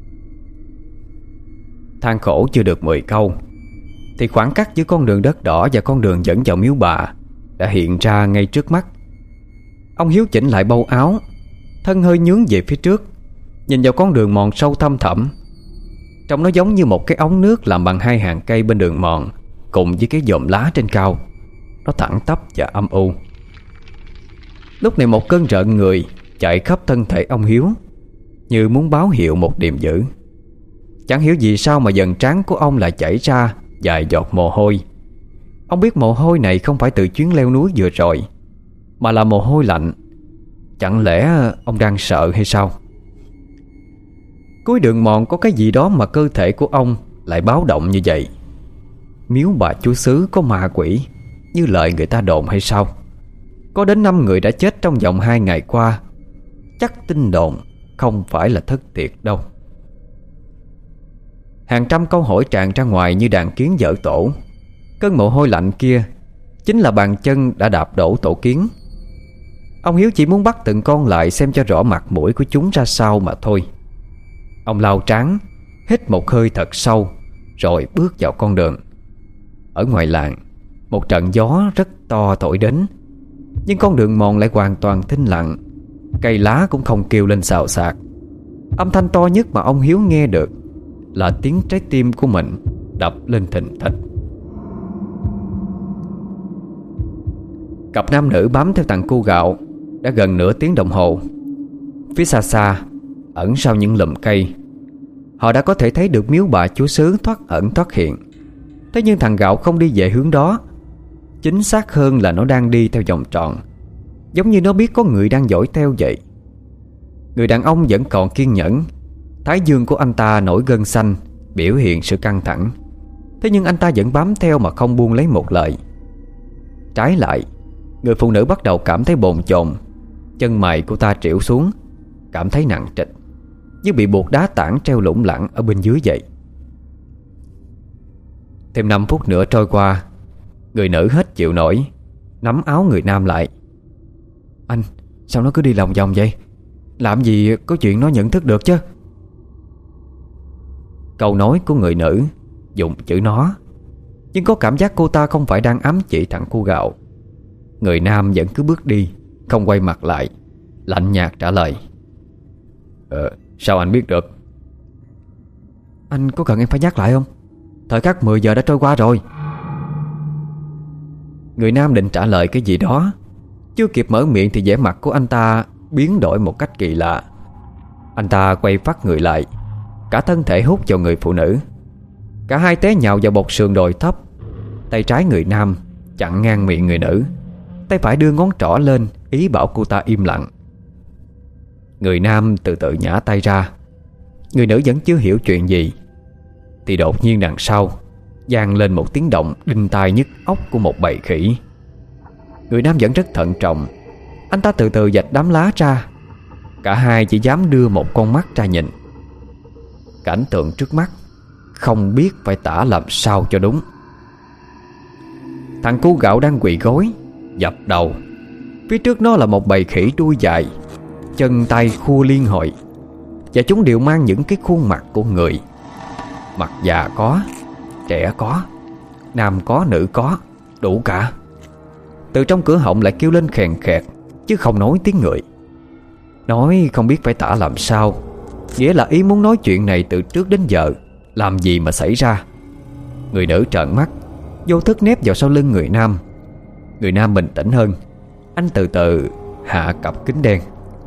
Than khổ chưa được mười câu thì khoảng cách giữa con đường đất đỏ và con đường dẫn vào miếu bà đã hiện ra ngay trước mắt. Ông Hiếu chỉnh lại bâu áo, thân hơi nhướng về phía trước, nhìn vào con đường mòn sâu thăm thẳm. Trông nó giống như một cái ống nước làm bằng hai hàng cây bên đường mòn, cùng với cái dòm lá trên cao. Nó thẳng tắp và âm u. Lúc này một cơn rợn người chạy khắp thân thể ông Hiếu, như muốn báo hiệu một điềm dữ. Chẳng hiểu vì sao mà dần trán của ông lại chảy ra vài giọt mồ hôi. Ông biết mồ hôi này không phải từ chuyến leo núi vừa rồi, mà là mồ hôi lạnh. Chẳng lẽ ông đang sợ hay sao? Cuối đường mòn có cái gì đó mà cơ thể của ông lại báo động như vậy. Miếu bà chúa xứ có ma quỷ như lời người ta đồn hay sao? Có đến năm người đã chết trong vòng hai ngày qua. Chắc tin đồn không phải là thất thiệt đâu. Hàng trăm câu hỏi tràn ra ngoài như đàn kiến dở tổ. Cơn mồ hôi lạnh kia chính là bàn chân đã đạp đổ tổ kiến. Ông Hiếu chỉ muốn bắt từng con lại xem cho rõ mặt mũi của chúng ra sao mà thôi. Ông lau trán, hít một hơi thật sâu, rồi bước vào con đường. Ở ngoài làng, một trận gió rất to thổi đến, nhưng con đường mòn lại hoàn toàn thinh lặng. Cây lá cũng không kêu lên xào xạc. Âm thanh to nhất mà ông Hiếu nghe được là tiếng trái tim của mình đập lên thình thịch. Cặp nam nữ bám theo thằng cu Gạo đã gần nửa tiếng đồng hồ. Phía xa xa, ẩn sau những lùm cây, họ đã có thể thấy được miếu bà chúa xứ thoát ẩn thoát hiện. Thế nhưng thằng Gạo không đi về hướng đó. Chính xác hơn là nó đang đi theo vòng tròn, giống như nó biết có người đang dõi theo vậy. Người đàn ông vẫn còn kiên nhẫn. Thái dương của anh ta nổi gân xanh, biểu hiện sự căng thẳng. Thế nhưng anh ta vẫn bám theo mà không buông lấy một lời. Trái lại, người phụ nữ bắt đầu cảm thấy bồn chồn. Chân mày của ta trĩu xuống, cảm thấy nặng trịch, như bị buộc đá tảng treo lủng lẳng ở bên dưới vậy. Thêm năm phút nữa trôi qua, người nữ hết chịu nổi, nắm áo người nam lại. Anh, sao nó cứ đi lòng vòng vậy? Làm gì có chuyện nó nhận thức được chứ? Câu nói của người nữ dùng chữ nó, nhưng có cảm giác cô ta không phải đang ám chỉ thằng cu Gạo. Người nam vẫn cứ bước đi, không quay mặt lại, lạnh nhạt trả lời. Ờ, sao anh biết được? Anh có cần em phải nhắc lại không? Thời khắc mười giờ đã trôi qua rồi. Người nam định trả lời cái gì đó, chưa kịp mở miệng thì vẻ mặt của anh ta biến đổi một cách kỳ lạ. Anh ta quay phát người lại, cả thân thể hút vào người phụ nữ. Cả hai té nhào vào bột sườn đồi thấp. Tay trái người nam chặn ngang miệng người nữ, tay phải đưa ngón trỏ lên, ý bảo cô ta im lặng. Người nam từ từ nhả tay ra. Người nữ vẫn chưa hiểu chuyện gì, thì đột nhiên đằng sau vang lên một tiếng động đinh tai nhức óc của một bầy khỉ. Người nam vẫn rất thận trọng. Anh ta từ từ vạch đám lá ra. Cả hai chỉ dám đưa một con mắt ra nhìn. Cảnh tượng trước mắt không biết phải tả làm sao cho đúng. Thằng cu Gạo đang quỳ gối, Dập đầu. Phía trước nó là một bầy khỉ đuôi dài, chân tay khua liên hồi, và chúng đều mang những cái khuôn mặt của người. Mặt già có, trẻ có, nam có, nữ có, đủ cả. Từ trong cửa họng lại kêu lên khèn khẹt, chứ không nói tiếng người. Nói không biết phải tả làm sao, nghĩa là ý muốn nói chuyện này từ trước đến giờ làm gì mà xảy ra. Người nữ trợn mắt, vô thức nép vào sau lưng người nam. Người nam bình tĩnh hơn, anh từ từ hạ cặp kính đen.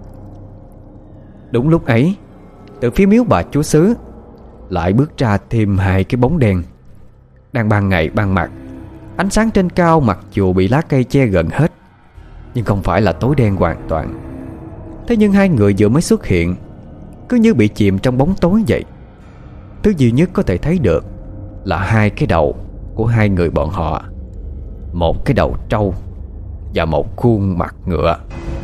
Đúng lúc ấy, từ phía miếu bà chúa xứ lại bước ra thêm hai cái bóng đen. Đang ban ngày ban mặt, ánh sáng trên cao mặc dù bị lá cây che gần hết, nhưng không phải là tối đen hoàn toàn. Thế nhưng hai người vừa mới xuất hiện, cứ như bị chìm trong bóng tối vậy. Thứ duy nhất có thể thấy được là hai cái đầu của hai người bọn họ. Một cái đầu trâu và một khuôn mặt ngựa.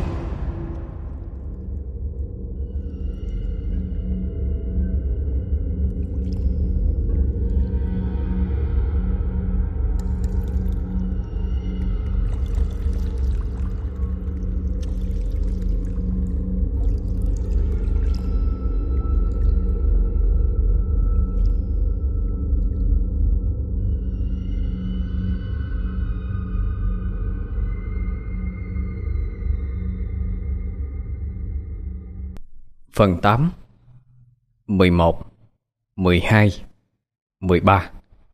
Phần tám. mười một, mười hai, mười ba.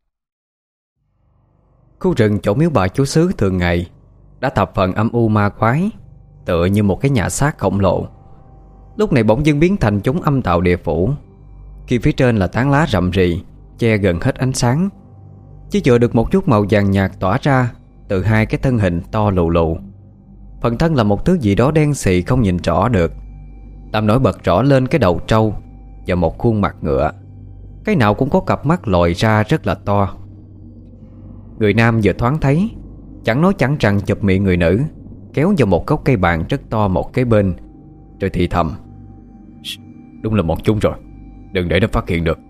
Khu rừng chỗ miếu bà chúa xứ thường ngày đã thập phần âm u ma quái, tựa như một cái nhà xác khổng lồ. Lúc này bỗng dưng biến thành chốn âm tạo địa phủ, khi phía trên là tán lá rậm rì che gần hết ánh sáng, chỉ chừa được một chút màu vàng nhạt tỏa ra từ hai cái thân hình to lù lù. Phần thân là một thứ gì đó đen xì không nhìn rõ được, làm nổi bật rõ lên cái đầu trâu và một khuôn mặt ngựa. Cái nào cũng có cặp mắt lồi ra rất là to. Người nam vừa thoáng thấy, chẳng nói chẳng rằng chụp miệng người nữ, kéo vào một gốc cây bàn rất to một kế bên, rồi thì thầm: "Đúng là một chúng rồi, đừng để nó phát hiện được."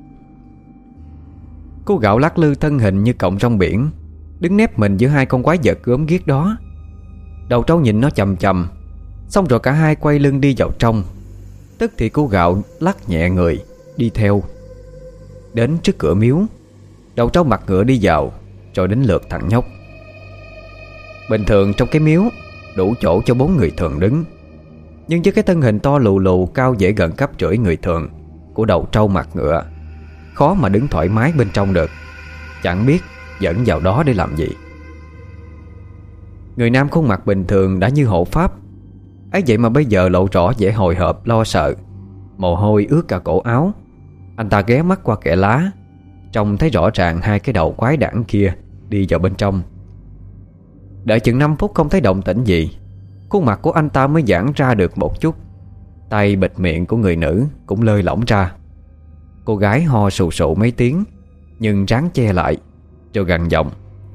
Cô gạo lắc lư thân hình như cọng rong biển, đứng nép mình giữa hai con quái vật gớm ghiếc đó. Đầu trâu nhìn nó chầm chầm, xong rồi cả hai quay lưng đi vào trong. Tức thì cô gạo lắc nhẹ người đi theo. Đến trước cửa miếu, đầu trâu mặt ngựa đi vào, rồi đến lượt thằng nhóc. Bình thường trong cái miếu đủ chỗ cho bốn người thường đứng, nhưng với cái thân hình to lù lù cao dễ gần cấp rưỡi người thường của đầu trâu mặt ngựa, khó mà đứng thoải mái bên trong được. Chẳng biết dẫn vào đó để làm gì. Người nam khuôn mặt bình thường đã như hộ pháp, ấy vậy mà bây giờ lộ rõ vẻ hồi hộp lo sợ, mồ hôi ướt cả cổ áo. Anh ta ghé mắt qua kẽ lá, trông thấy rõ ràng hai cái đầu quái đản kia đi vào bên trong. Đợi chừng năm phút không thấy động tĩnh gì, khuôn mặt của anh ta mới giãn ra được một chút. Tay bịt miệng của người nữ cũng lơi lỏng ra. Cô gái ho sù sụ mấy tiếng, nhưng ráng che lại, rồi gằn giọng: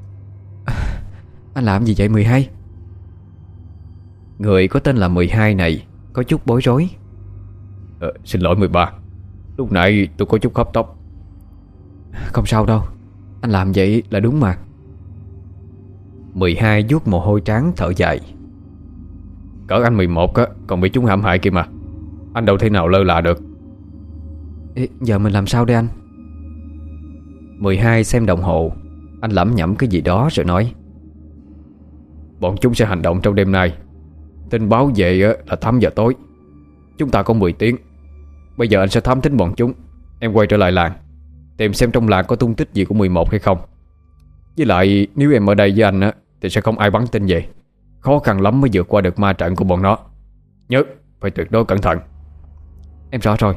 "Anh làm gì vậy mười hai?" Người có tên là mười hai này có chút bối rối. ờ, Xin lỗi mười ba, lúc nãy tôi có chút hấp tấp. "Không sao đâu, anh làm vậy là đúng mà." mười hai vuốt mồ hôi trán thở dài: "Cỡ anh mười một á, còn bị chúng hãm hại kìa mà. Anh đâu thể nào lơ là được." Ê, giờ mình làm sao đây anh? mười hai xem đồng hồ, anh lẩm nhẩm cái gì đó rồi nói: "Bọn chúng sẽ hành động trong đêm nay. Tin báo về là tám giờ tối. Chúng ta có mười tiếng. Bây giờ anh sẽ thám thính bọn chúng. Em quay trở lại làng, tìm xem trong làng có tung tích gì của mười một hay không. Với lại nếu em ở đây với anh á, thì sẽ không ai bắn tin về. Khó khăn lắm mới vượt qua được ma trận của bọn nó. Nhớ, phải tuyệt đối cẩn thận." "Em rõ rồi."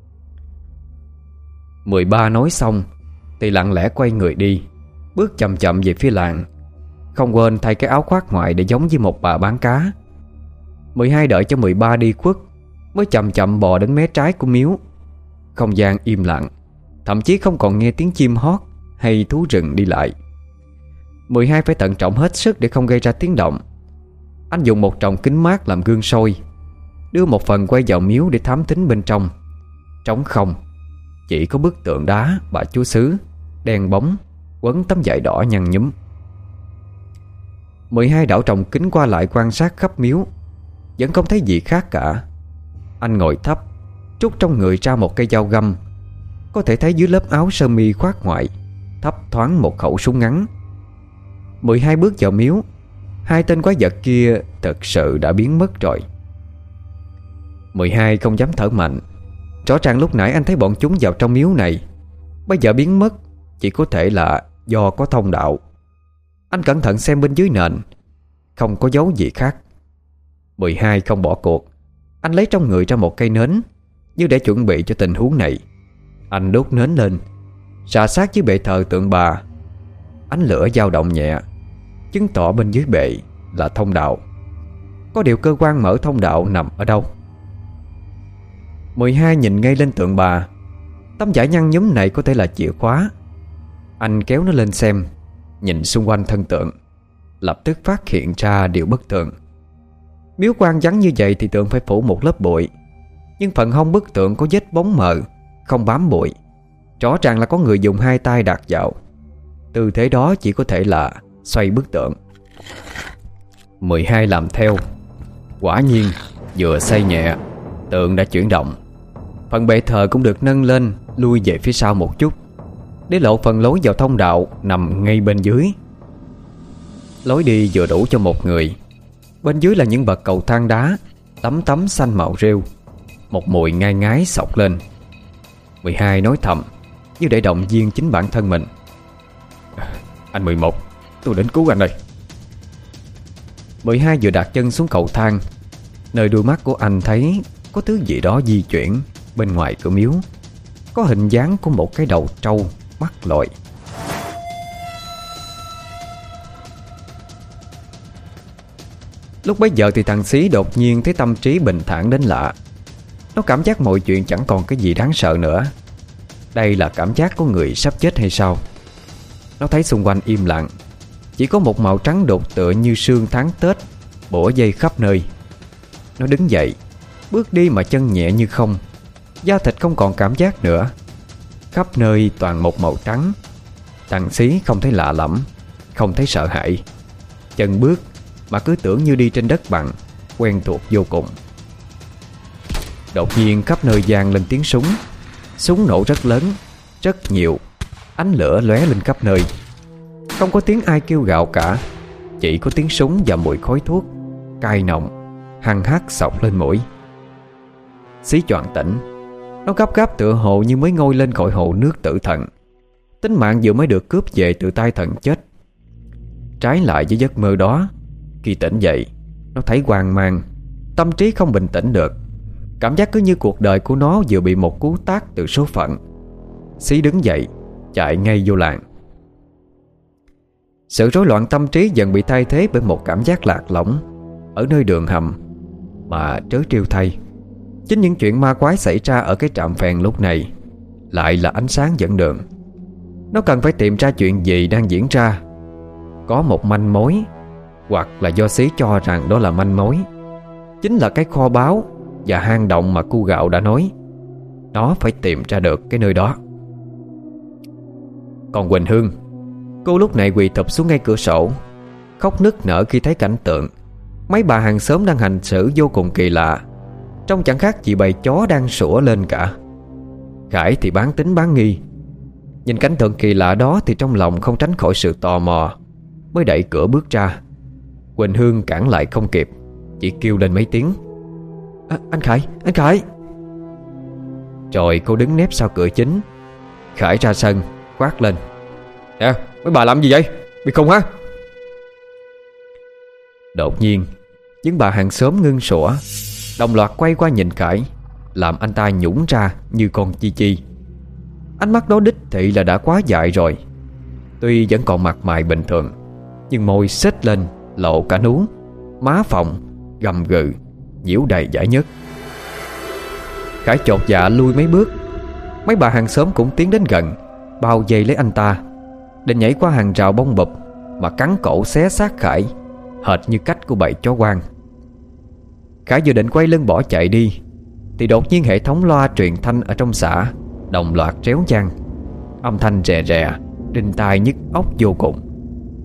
mười ba nói xong thì lặng lẽ quay người đi, bước chậm chậm về phía làng, không quên thay cái áo khoác ngoài để giống như một bà bán cá. mười hai đợi cho mười ba đi khuất mới chậm chậm bò đến mé trái của miếu. Không gian im lặng, thậm chí không còn nghe tiếng chim hót hay thú rừng đi lại. mười hai phải tận trọng hết sức để không gây ra tiếng động. Anh dùng một tròng kính mát làm gương soi, đưa một phần quay vào miếu để thám thính bên trong. Trống không, chỉ có bức tượng đá bà chúa xứ đen bóng quấn tấm vải đỏ nhăn nhúm. mười hai đảo trọng kính qua lại quan sát khắp miếu, vẫn không thấy gì khác cả. Anh ngồi thấp, trút trong người ra một cây dao găm. Có thể thấy dưới lớp áo sơ mi khoác ngoại thấp thoáng một khẩu súng ngắn. mười hai bước vào miếu, hai tên quái vật kia thật sự đã biến mất rồi. mười hai không dám thở mạnh. Rõ ràng lúc nãy anh thấy bọn chúng vào trong miếu này, bây giờ biến mất chỉ có thể là do có thông đạo. Anh cẩn thận xem bên dưới nền, không có dấu gì khác. mười hai không bỏ cuộc. Anh lấy trong người ra một cây nến, như để chuẩn bị cho tình huống này. Anh đốt nến lên, rà sát dưới bệ thờ tượng bà. Ánh lửa dao động nhẹ, chứng tỏ bên dưới bệ là thông đạo. Có điều cơ quan mở thông đạo nằm ở đâu? mười hai nhìn ngay lên tượng bà. Tấm vải nhăn nhúm này có thể là chìa khóa. Anh kéo nó lên xem, nhìn xung quanh thân tượng, lập tức phát hiện ra điều bất thường. Miếu quan vắng như vậy thì tượng phải phủ một lớp bụi, nhưng phần hông bức tượng có vết bóng mờ, không bám bụi. Rõ ràng là có người dùng hai tay đặt vào. Tư thế đó chỉ có thể là xoay bức tượng. mười hai làm theo. Quả nhiên vừa xoay nhẹ, tượng đã chuyển động. Phần bệ thờ cũng được nâng lên, lui về phía sau một chút, để lộ phần lối vào thông đạo nằm ngay bên dưới. Lối đi vừa đủ cho một người. Bên dưới là những bậc cầu thang đá, tấm tấm xanh màu rêu. Một mùi ngai ngái xộc lên. mười hai nói thầm, như để động viên chính bản thân mình. Anh mười một, tôi đến cứu anh đây. mười hai vừa đặt chân xuống cầu thang, nơi đôi mắt của anh thấy có thứ gì đó di chuyển bên ngoài cửa miếu. Có hình dáng của một cái đầu trâu mắt lồi. Lúc bấy giờ thì thằng Xí đột nhiên thấy tâm trí bình thản đến lạ. Nó cảm giác mọi chuyện chẳng còn cái gì đáng sợ nữa. Đây là cảm giác của người sắp chết hay sao? Nó thấy xung quanh im lặng, chỉ có một màu trắng đục tựa như sương tháng Tết bủa dây khắp nơi. Nó đứng dậy, bước đi mà chân nhẹ như không. Da thịt không còn cảm giác nữa. Khắp nơi toàn một màu trắng. Thằng Xí không thấy lạ lẫm, không thấy sợ hãi. Chân bước mà cứ tưởng như đi trên đất bằng, quen thuộc vô cùng. Đột nhiên khắp nơi vang lên tiếng súng. Súng nổ rất lớn, rất nhiều. Ánh lửa lóe lên khắp nơi. Không có tiếng ai kêu gào cả, chỉ có tiếng súng và mùi khói thuốc cay nồng hăng hắc xộc lên mũi. Xí choàng tỉnh. Nó gấp gáp tựa hồ như mới ngôi lên khỏi hồ nước tử thần. Tính mạng vừa mới được cướp về từ tay thần chết. Trái lại với giấc mơ đó, khi tỉnh dậy, nó thấy hoang mang, tâm trí không bình tĩnh được. Cảm giác cứ như cuộc đời của nó vừa bị một cú tát từ số phận. Xí đứng dậy, chạy ngay vô làng. Sự rối loạn tâm trí dần bị thay thế bởi một cảm giác lạc lõng ở nơi đường hầm. Mà trớ trêu thay, chính những chuyện ma quái xảy ra ở cái trạm phèn lúc này lại là ánh sáng dẫn đường. Nó cần phải tìm ra chuyện gì đang diễn ra. Có một manh mối, hoặc là do Xí cho rằng đó là manh mối, chính là cái kho báu và hang động mà cu gạo đã nói. Nó phải tìm ra được cái nơi đó. Còn Quỳnh Hương, cô lúc này quỳ thụp xuống ngay cửa sổ, khóc nức nở khi thấy cảnh tượng mấy bà hàng xóm đang hành xử vô cùng kỳ lạ. Trông chẳng khác gì bầy chó đang sủa lên cả. Khải thì bán tín bán nghi. Nhìn cảnh tượng kỳ lạ đó thì trong lòng không tránh khỏi sự tò mò, mới đẩy cửa bước ra. Quỳnh Hương cản lại không kịp, chỉ kêu lên mấy tiếng. À, anh Khải, anh Khải. Rồi cô đứng nép sau cửa chính. Khải ra sân quát lên. Nè, mấy bà làm gì vậy? Bị khùng hả? Đột nhiên những bà hàng xóm ngưng sủa, đồng loạt quay qua nhìn Khải, làm anh ta nhũng ra như con chi chi. Ánh mắt đó đích thị là đã quá dại rồi. Tuy vẫn còn mặt mày bình thường, nhưng môi xếch lên lộ cả nú, má phồng gầm gừ, nhiễu đầy dãi nhất. Khải chột dạ lui mấy bước. Mấy bà hàng xóm cũng tiến đến gần, bao vây lấy anh ta, định nhảy qua hàng rào bông bụp mà cắn cổ xé xác Khải, hệt như cách của bầy chó hoang. Khải vừa định quay lưng bỏ chạy đi thì đột nhiên hệ thống loa truyền thanh ở trong xã đồng loạt réo vang, âm thanh rè rè, đinh tai nhức óc vô cùng.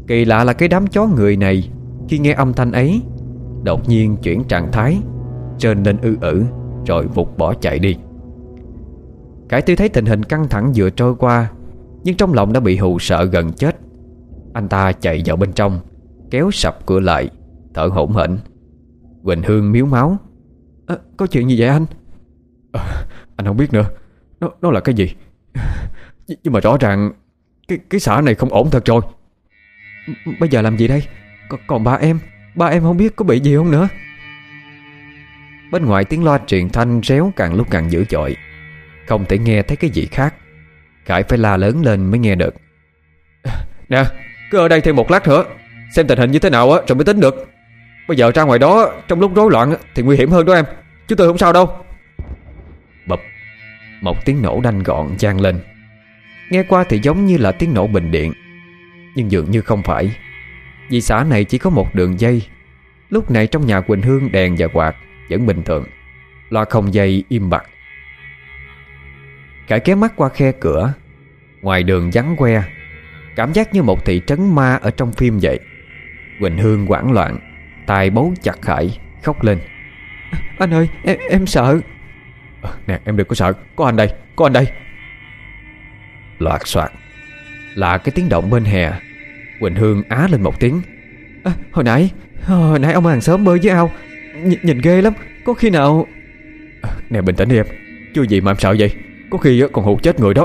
Kỳ lạ là cái đám chó người này khi nghe âm thanh ấy đột nhiên chuyển trạng thái, trơn lên ư ử, rồi vụt bỏ chạy đi. Khải Tư thấy tình hình căng thẳng vừa trôi qua, nhưng trong lòng đã bị hù sợ gần chết. Anh ta chạy vào bên trong, kéo sập cửa lại, thở hổn hển. Quỳnh Hương miếu máu: à, có chuyện gì vậy anh? À, anh không biết nữa. Nó, nó là cái gì? Nhưng mà rõ ràng Cái, cái xã này không ổn thật rồi. Bây giờ làm gì đây? Còn, còn ba em Ba em không biết có bị gì không nữa. Bên ngoài tiếng loa truyền thanh réo càng lúc càng dữ dội, không thể nghe thấy cái gì khác. Khải phải la lớn lên mới nghe được. Nè, cứ ở đây thêm một lát nữa, xem tình hình như thế nào á rồi mới tính được. Bây giờ ra ngoài đó trong lúc rối loạn thì nguy hiểm hơn đó em. Chúng tôi không sao đâu. Bập, một tiếng nổ đanh gọn vang lên. Nghe qua thì giống như là tiếng nổ bình điện, nhưng dường như không phải, vì xã này chỉ có một đường dây. Lúc này trong nhà Quỳnh Hương đèn và quạt vẫn bình thường, loa không dây im bặt. Khải kéo mắt qua khe cửa. Ngoài đường vắng que, cảm giác như một thị trấn ma ở trong phim vậy. Quỳnh Hương hoảng loạn, tay bấu chặt Khải, khóc lên: Anh ơi, em, em sợ. à, Nè em đừng có sợ, có anh đây, có anh đây. Loạt soạt là cái tiếng động bên hè. Quỳnh Hương á lên một tiếng: à, Hồi nãy Hồi nãy ông hàng xóm bơi với ao, Nh, Nhìn ghê lắm, có khi nào... à, Nè bình tĩnh đi em, chưa gì mà em sợ vậy. Có khi còn hù chết người đó.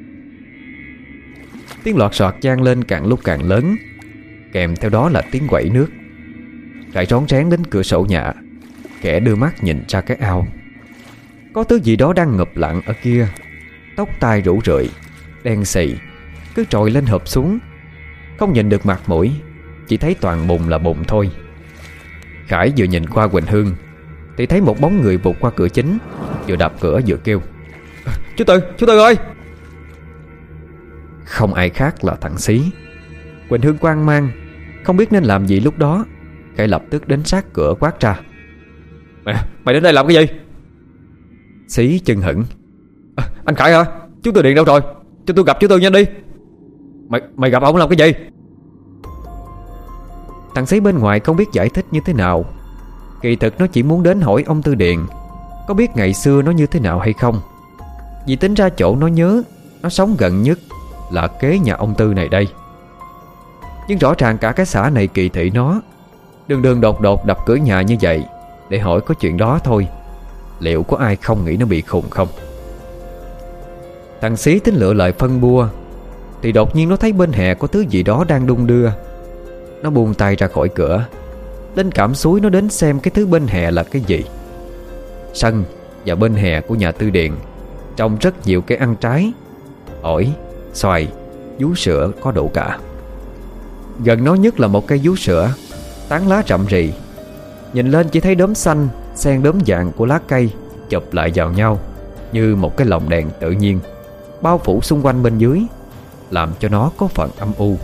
Tiếng loạt soạt vang lên càng lúc càng lớn, kèm theo đó là tiếng quẩy nước. Khải rón rén đến cửa sổ nhà, kẻ đưa mắt nhìn ra cái ao. Có thứ gì đó đang ngụp lặng ở kia. Tóc tai rủ rượi, đen xì, cứ trồi lên hợp xuống. Không nhìn được mặt mũi, chỉ thấy toàn bùn là bùn thôi. Khải vừa nhìn qua Quỳnh Hương thì thấy một bóng người vụt qua cửa chính, vừa đập cửa vừa kêu: Chú Tư, chú Tư ơi! Không ai khác là thằng Xí. Quỳnh Hương hoang mang, không biết nên làm gì lúc đó. Khải lập tức đến sát cửa quát ra: Mày, mày đến đây làm cái gì? Xí chưng hửng: à, Anh Khải hả? Chú Tư Điện đâu rồi? Cho tôi gặp chú Tư nhanh đi. Mày mày gặp ổng làm cái gì? Thằng Xí bên ngoài không biết giải thích như thế nào. Kỳ thực nó chỉ muốn đến hỏi ông Tư Điện có biết ngày xưa nó như thế nào hay không. Vì tính ra chỗ nó nhớ, nó sống gần nhất là kế nhà ông Tư này đây. Nhưng rõ ràng cả cái xã này kỳ thị nó, đường đường đột đột đập cửa nhà như vậy để hỏi có chuyện đó thôi. Liệu có ai không nghĩ nó bị khùng không? Thằng Xí tính lựa lời phân bua thì đột nhiên nó thấy bên hè có thứ gì đó đang đung đưa. Nó buông tay ra khỏi cửa, linh cảm xúi nó đến xem cái thứ bên hè là cái gì. Sân và bên hè của nhà Tư Điện trồng rất nhiều cây ăn trái: ổi, xoài, vú sữa có đủ cả. Gần nó nhất là một cây vú sữa, tán lá rậm rì. Nhìn lên chỉ thấy đốm xanh xen đốm vàng của lá cây chụp lại vào nhau như một cái lồng đèn tự nhiên, bao phủ xung quanh bên dưới, làm cho nó có phần âm u.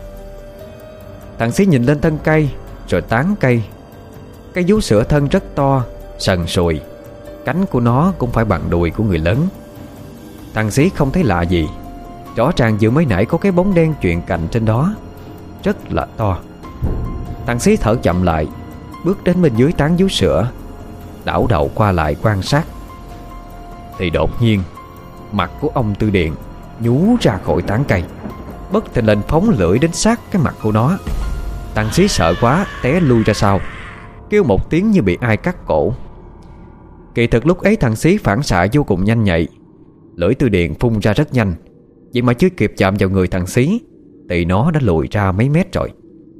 Thằng Xí nhìn lên thân cây rồi tán cây. Cây vú sữa thân rất to, sần sùi, cánh của nó cũng phải bằng đùi của người lớn. Thằng Xí không thấy lạ gì. Rõ ràng vừa mới nãy có cái bóng đen chuyền cành trên đó, rất là to. Thằng Xí thở chậm lại, bước đến bên dưới tán vú sữa, đảo đầu qua lại quan sát. Thì đột nhiên mặt của ông Tư Điện nhú ra khỏi tán cây, bất thình lình phóng lưỡi đến sát cái mặt của nó. Thằng Xí sợ quá té lui ra sau, kêu một tiếng như bị ai cắt cổ. Kỳ thực lúc ấy thằng Xí phản xạ vô cùng nhanh nhạy, lưỡi Tư Điện phun ra rất nhanh, vậy mà chưa kịp chạm vào người thằng Xí thì nó đã lùi ra mấy mét rồi.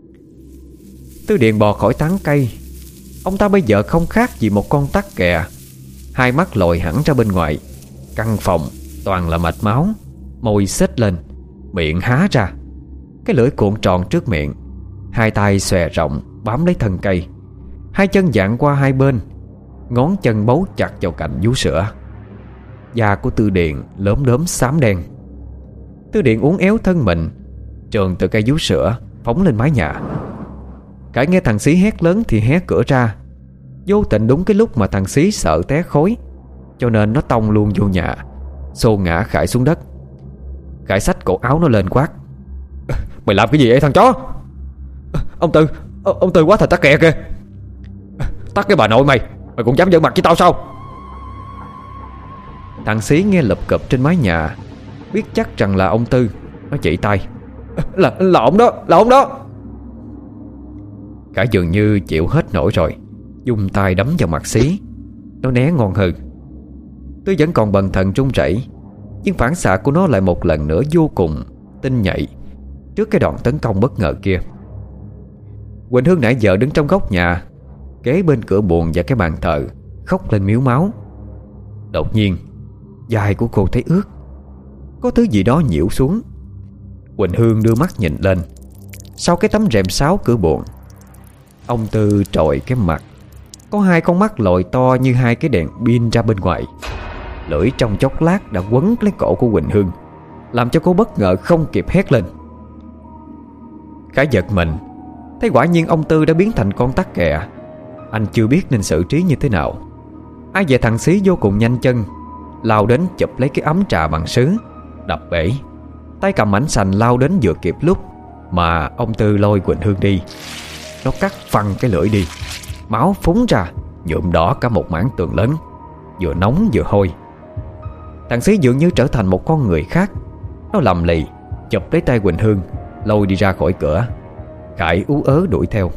Tư Điện bò khỏi tán cây. Ông ta bây giờ không khác gì một con tắc kè, hai mắt lồi hẳn ra bên ngoài. Căn phòng toàn là mạch máu, môi xếch lên, miệng há ra, cái lưỡi cuộn tròn trước miệng, hai tay xòe rộng bám lấy thân cây, hai chân dạn qua hai bên, ngón chân bấu chặt vào cạnh vú sữa. Da của Tư Điện lốm đốm xám đen. Tư Điện uốn éo thân mình, trườn từ cây vú sữa phóng lên mái nhà. Cả nghe thằng Xí hét lớn thì hé cửa ra. Vô tình đúng cái lúc mà thằng Xí sợ té khối, cho nên nó tông luôn vô nhà, xô ngã Khải xuống đất. Khải xách cổ áo nó lên quát: Mày làm cái gì vậy thằng chó? Ông Tư, ông Tư quá thành tắc kè kìa. Tắc cái bà nội mày, mày cũng dám giận mặt với tao sao? Thằng Xí nghe lụp cụp trên mái nhà, biết chắc rằng là ông Tư. Nó chỉ tay: Là, là ông đó, là ông đó. Cả dường như chịu hết nổi rồi, dùng tay đấm vào mặt Xí. Nó né ngon hơn. Tôi vẫn còn bần thần run rẩy, nhưng phản xạ của nó lại một lần nữa vô cùng tinh nhạy trước cái đòn tấn công bất ngờ kia. Quỳnh Hương nãy giờ đứng trong góc nhà, kế bên cửa buồng và cái bàn thờ, khóc lên miếu máu. Đột nhiên vai của cô thấy ướt, có thứ gì đó nhiễu xuống. Quỳnh Hương đưa mắt nhìn lên. Sau cái tấm rèm sáo cửa buồng, ông Tư trồi cái mặt, có hai con mắt lồi to như hai cái đèn pin ra bên ngoài. Lưỡi trong chốc lát đã quấn lấy cổ của Quỳnh Hương, làm cho cô bất ngờ không kịp hét lên. Khải giật mình, thấy quả nhiên ông Tư đã biến thành con tắc kè. Anh chưa biết nên xử trí như thế nào. Ai về thằng Xí vô cùng nhanh chân, lao đến chụp lấy cái ấm trà bằng sứ, đập bể. Tay cầm mảnh sành lao đến vừa kịp lúc mà ông Tư lôi Quỳnh Hương đi. Nó cắt phăng cái lưỡi đi, máu phúng ra nhuộm đỏ cả một mảng tường lớn, vừa nóng vừa hôi. Thằng Xí dường như trở thành một con người khác. Nó lầm lì chụp lấy tay Quỳnh Hương, lôi đi ra khỏi cửa. Khải ú ớ đuổi theo.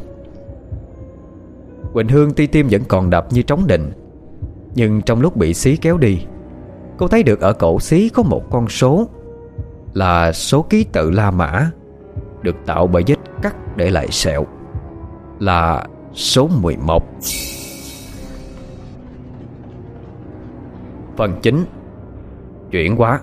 Quỳnh Hương tuy tim vẫn còn đập như trống đình, nhưng trong lúc bị Xí kéo đi, cô thấy được ở cổ Xí có một con số, là số ký tự La Mã, được tạo bởi vết cắt để lại sẹo, là số mười một. Phần chính. Chuyển quá.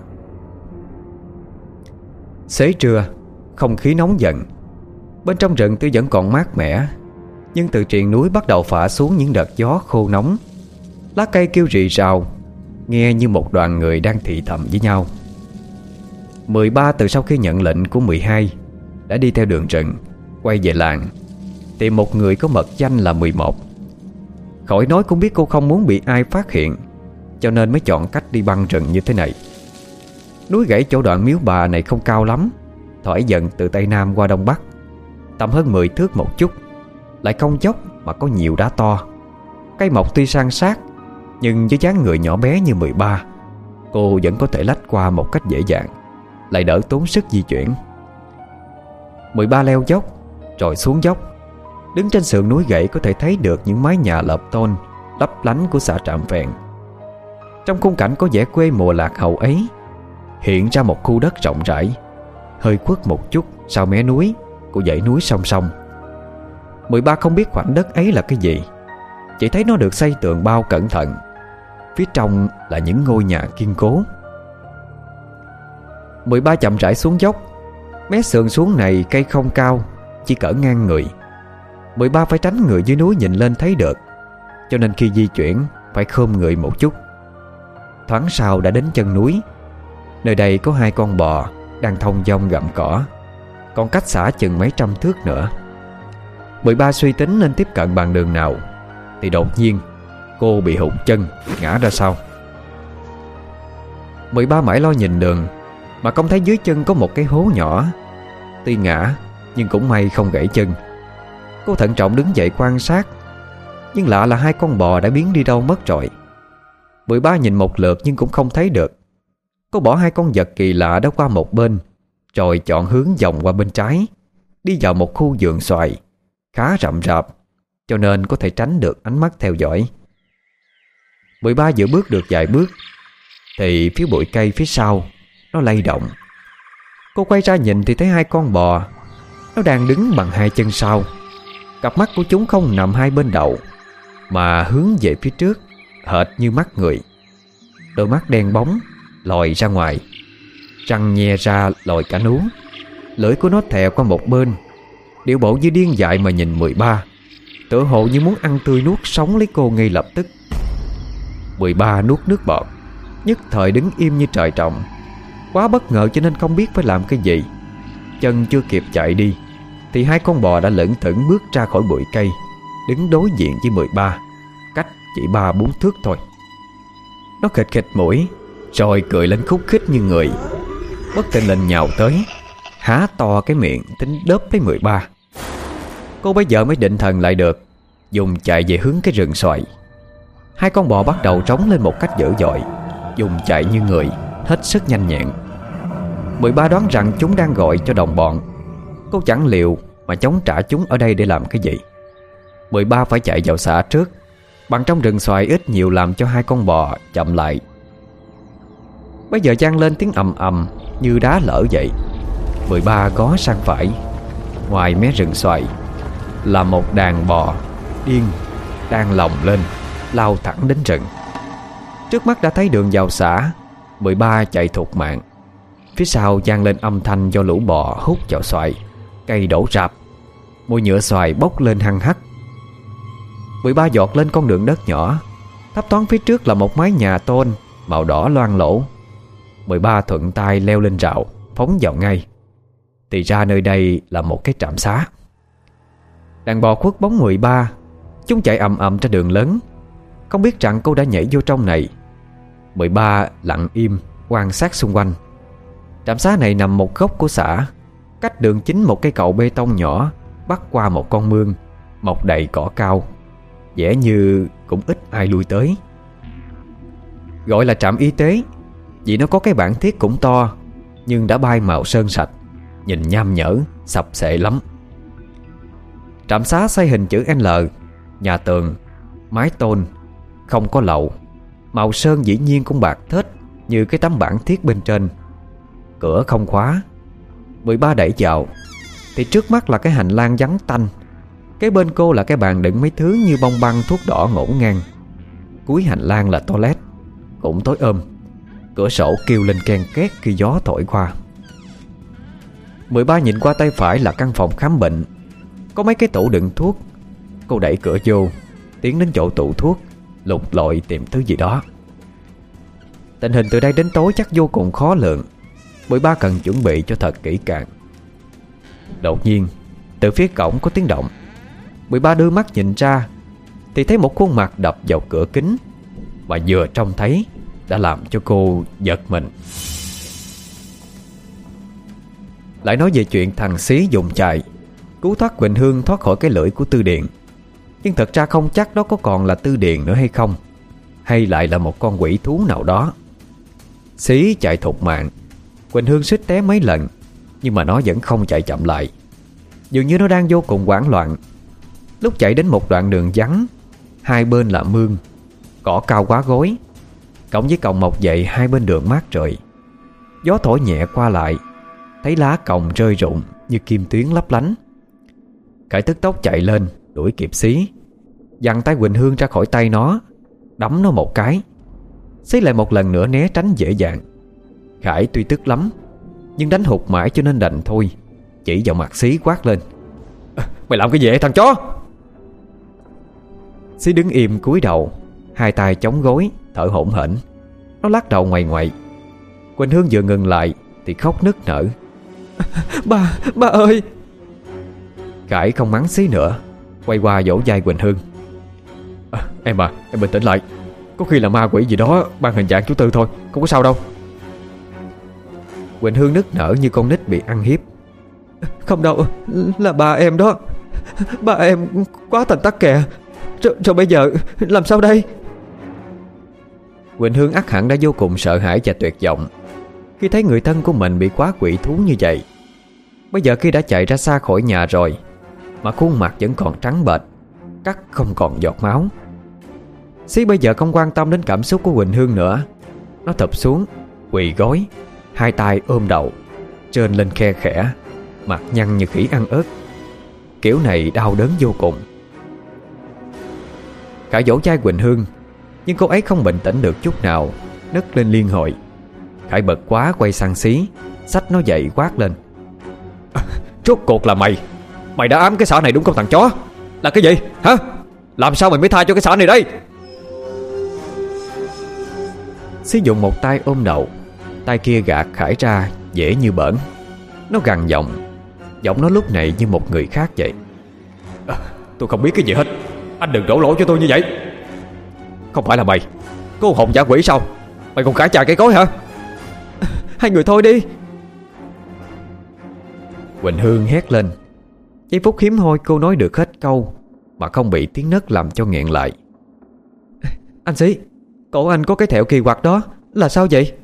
Xế trưa, không khí nóng dần. Bên trong rừng tuy vẫn còn mát mẻ, nhưng từ triền núi bắt đầu phả xuống những đợt gió khô nóng. Lá cây kêu rì rào, nghe như một đoàn người đang thì thầm với nhau. mười ba từ sau khi nhận lệnh của mười hai đã đi theo đường rừng quay về làng, tìm một người có mật danh là mười một. Khỏi nói cũng biết cô không muốn bị ai phát hiện, cho nên mới chọn cách đi băng rừng như thế này. Núi gãy chỗ đoạn miếu bà này không cao lắm, thổi dần từ Tây Nam qua Đông Bắc, tầm hơn mười thước một chút, lại không dốc mà có nhiều đá to. Cây mọc tuy san sát, nhưng với dáng người nhỏ bé như mười ba, cô vẫn có thể lách qua một cách dễ dàng, lại đỡ tốn sức di chuyển. mười ba leo dốc rồi xuống dốc. Đứng trên sườn núi gãy có thể thấy được những mái nhà lợp tôn lấp lánh của xã Trạm Phèn. Trong khung cảnh có vẻ quê mùa lạc hậu ấy, hiện ra một khu đất rộng rãi, hơi khuất một chút sau mé núi của dãy núi song song. mười ba không biết khoảnh đất ấy là cái gì, chỉ thấy nó được xây tường bao cẩn thận, phía trong là những ngôi nhà kiên cố. mười ba chậm rãi xuống dốc. Mé sườn xuống này cây không cao, chỉ cỡ ngang người. mười ba phải tránh người dưới núi nhìn lên thấy được, cho nên khi di chuyển phải khom người một chút. Thoáng sau đã đến chân núi. Nơi đây có hai con bò đang thông dong gặm cỏ, còn cách xã chừng mấy trăm thước nữa. mười ba suy tính nên tiếp cận bằng đường nào, thì đột nhiên cô bị hụt chân, ngã ra sau. mười ba mãi lo nhìn đường mà không thấy dưới chân có một cái hố nhỏ. Tuy ngã nhưng cũng may không gãy chân. Cô thận trọng đứng dậy quan sát, nhưng lạ là hai con bò đã biến đi đâu mất rồi. mười ba nhìn một lượt nhưng cũng không thấy được. Cô bỏ hai con vật kỳ lạ đó qua một bên, rồi chọn hướng vòng qua bên trái, đi vào một khu vườn xoài khá rậm rạp, cho nên có thể tránh được ánh mắt theo dõi. mười ba vừa bước được vài bước thì phía bụi cây phía sau nó lay động. Cô quay ra nhìn thì thấy hai con bò. Nó đang đứng bằng hai chân sau. Cặp mắt của chúng không nằm hai bên đầu, mà hướng về phía trước, hệt như mắt người. Đôi mắt đen bóng lòi ra ngoài, răng nhe ra lòi cả nú. Lưỡi của nó thè qua một bên, điệu bộ như điên dại mà nhìn mười ba, tựa hồ như muốn ăn tươi nuốt sống lấy cô ngay lập tức. mười ba nuốt nước bọt, nhất thời đứng im như trời trồng. Quá bất ngờ cho nên không biết phải làm cái gì. Chân chưa kịp chạy đi thì hai con bò đã lững thững bước ra khỏi bụi cây, đứng đối diện với mười ba, cách chỉ ba bốn thước thôi. Nó khịt khịt mũi, rồi cười lên khúc khích như người. Bất thình lình nhào tới, há to cái miệng tính đớp lấy mười ba. Cô bây giờ mới định thần lại được, dùng chạy về hướng cái rừng xoài. Hai con bò bắt đầu trống lên một cách dữ dội, dùng chạy như người, hết sức nhanh nhẹn. mười ba đoán rằng chúng đang gọi cho đồng bọn. Cô chẳng liệu mà chống trả chúng ở đây để làm cái gì. mười ba phải chạy vào xã trước, bằng trong rừng xoài ít nhiều làm cho hai con bò chậm lại. Bây giờ vang lên tiếng ầm ầm như đá lở vậy. mười ba gó sang phải. Ngoài mé rừng xoài là một đàn bò điên đang lồng lên, lao thẳng đến rừng. Trước mắt đã thấy đường vào xã. mười ba chạy thục mạng. Phía sau vang lên âm thanh do lũ bò hút vào xoài. Cây đổ rạp, mùi nhựa xoài bốc lên hăng hắc. mười ba giọt lên con đường đất nhỏ. Thấp thoáng phía trước là một mái nhà tôn màu đỏ loang lổ. mười ba thuận tay leo lên rào, phóng vào ngay. Thì ra nơi đây là một cái trạm xá. Đàn bò khuất bóng mười ba. Chúng chạy ầm ầm trên đường lớn, không biết rằng cô đã nhảy vô trong này. mười ba lặng im quan sát xung quanh. Trạm xá này nằm một góc của xã, cách đường chính một cây cầu bê tông nhỏ bắc qua một con mương mọc đầy cỏ cao, vẻ như cũng ít ai lui tới. Gọi là trạm y tế vì nó có cái bảng thiết cũng to, nhưng đã bay màu sơn sạch, nhìn nham nhở, sập xệ lắm. Trạm xá xây hình chữ L, nhà tường, mái tôn, không có lậu. Màu sơn dĩ nhiên cũng bạc thết như cái tấm bảng thiết bên trên. Cửa không khóa. mười ba đẩy vào thì trước mắt là cái hành lang vắng tanh. Kế bên cô là cái bàn đựng mấy thứ như bông băng, thuốc đỏ ngổn ngang. Cuối hành lang là toilet, cũng tối ôm. Cửa sổ kêu lên ken két khi gió thổi qua. mười ba nhìn qua tay phải là căn phòng khám bệnh, có mấy cái tủ đựng thuốc. Cô đẩy cửa vô, tiến đến chỗ tủ thuốc, lục lọi tìm thứ gì đó. Tình hình từ đây đến tối chắc vô cùng khó lường. mười ba cần chuẩn bị cho thật kỹ càng. Đột nhiên từ phía cổng có tiếng động. mười ba đưa mắt nhìn ra thì thấy một khuôn mặt đập vào cửa kính, mà vừa trông thấy đã làm cho cô giật mình. Lại nói về chuyện thằng Xí dùng chài cứu thoát Quỳnh Hương thoát khỏi cái lưỡi của Tư Điện. Nhưng thật ra không chắc đó có còn là Tư Điện nữa hay không, hay lại là một con quỷ thú nào đó. Xí chạy thục mạng, Quỳnh Hương suýt té mấy lần, nhưng mà nó vẫn không chạy chậm lại. Dường như nó đang vô cùng hoảng loạn. Lúc chạy đến một đoạn đường vắng, hai bên là mương, cỏ cao quá gối, cộng với còng mọc dậy hai bên đường mát rượi. Gió thổi nhẹ qua lại, thấy lá còng rơi rụng như kim tuyến lấp lánh. Khải tức tốc chạy lên đuổi kịp Xí, giằng tay Quỳnh Hương ra khỏi tay nó, đấm nó một cái. Xí lại một lần nữa né tránh dễ dàng. Khải tuy tức lắm, nhưng đánh hụt mãi cho nên đành thôi, chỉ vào mặt Xí quát lên: à, mày làm cái gì vậy thằng chó? Xí đứng im cúi đầu, hai tay chống gối, thở hổn hển. Nó lắc đầu ngoày ngoậy. Quỳnh Hương vừa ngừng lại thì khóc nức nở: Ba, ba ơi! Khải không mắng Xí nữa, quay qua vỗ vai Quỳnh Hương: à, Em à, em bình tĩnh lại. Có khi là ma quỷ gì đó ban hình dạng chú Tư thôi, không có sao đâu. Quỳnh Hương nức nở như con nít bị ăn hiếp: Không đâu, là ba em đó. Ba em quá thành tắc kè. Rồi, rồi bây giờ làm sao đây? Quỳnh Hương ắt hẳn đã vô cùng sợ hãi và tuyệt vọng khi thấy người thân của mình bị quá quỷ thú như vậy. Bây giờ khi đã chạy ra xa khỏi nhà rồi mà khuôn mặt vẫn còn trắng bệch, cắt không còn giọt máu. Xí bây giờ không quan tâm đến cảm xúc của Quỳnh Hương nữa. Nó thụp xuống, quỳ gối, hai tay ôm đầu, trơn lên khe khẽ, mặt nhăn như khỉ ăn ớt. Kiểu này đau đớn vô cùng. Khải vỗ vai Quỳnh Hương, nhưng cô ấy không bình tĩnh được chút nào, nấc lên liên hồi. Khải bật quá quay sang Xí, xách nó dậy quát lên: à, rốt cuộc là mày Mày đã ám cái xã này đúng không thằng chó? Là cái gì hả? Làm sao mày mới tha cho cái xã này đây? Xí dùng một tay ôm đầu, tay kia gạt Khải ra dễ như bỡn. Nó gằn giọng, giọng nó lúc này như một người khác vậy: à, tôi không biết cái gì hết. Anh đừng đổ lỗi cho tôi như vậy. Không phải là mày cô hồn giả quỷ sao? Mày còn cãi chà cây cối hả? Hai người thôi đi. Quỳnh Hương hét lên, Giây phút hiếm hoi cô nói được hết câu mà không bị tiếng nấc làm cho nghẹn lại. Anh Xí, cổ anh có cái thẹo kỳ quặc đó là sao vậy?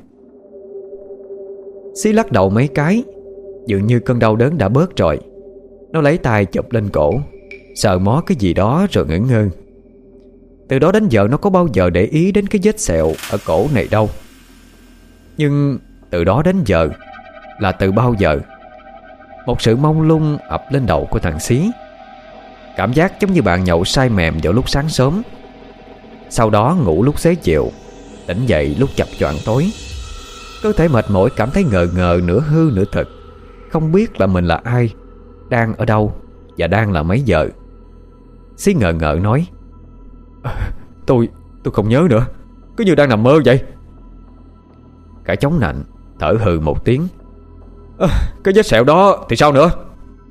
Xí lắc đầu mấy cái, dường như cơn đau đớn đã bớt rồi. Nó lấy tay chụp lên cổ, sờ mó cái gì đó rồi ngẩn ngơ. Từ đó đến giờ nó có bao giờ để ý đến cái vết sẹo ở cổ này đâu. Nhưng từ đó đến giờ là từ bao giờ? Một sự mông lung ập lên đầu của thằng Xí. Cảm giác giống như bạn nhậu say mềm vào lúc sáng sớm, sau đó ngủ lúc xế chiều, tỉnh dậy lúc chập choạng tối. Cơ thể mệt mỏi, cảm thấy ngờ ngờ, nửa hư nửa thực, không biết là mình là ai, đang ở đâu và đang là mấy giờ. Xí ngờ ngợ nói: à, Tôi, tôi không nhớ nữa, cứ như đang nằm mơ vậy. Cả chống nạnh thở hừ một tiếng: à, Cái vết sẹo đó thì sao nữa?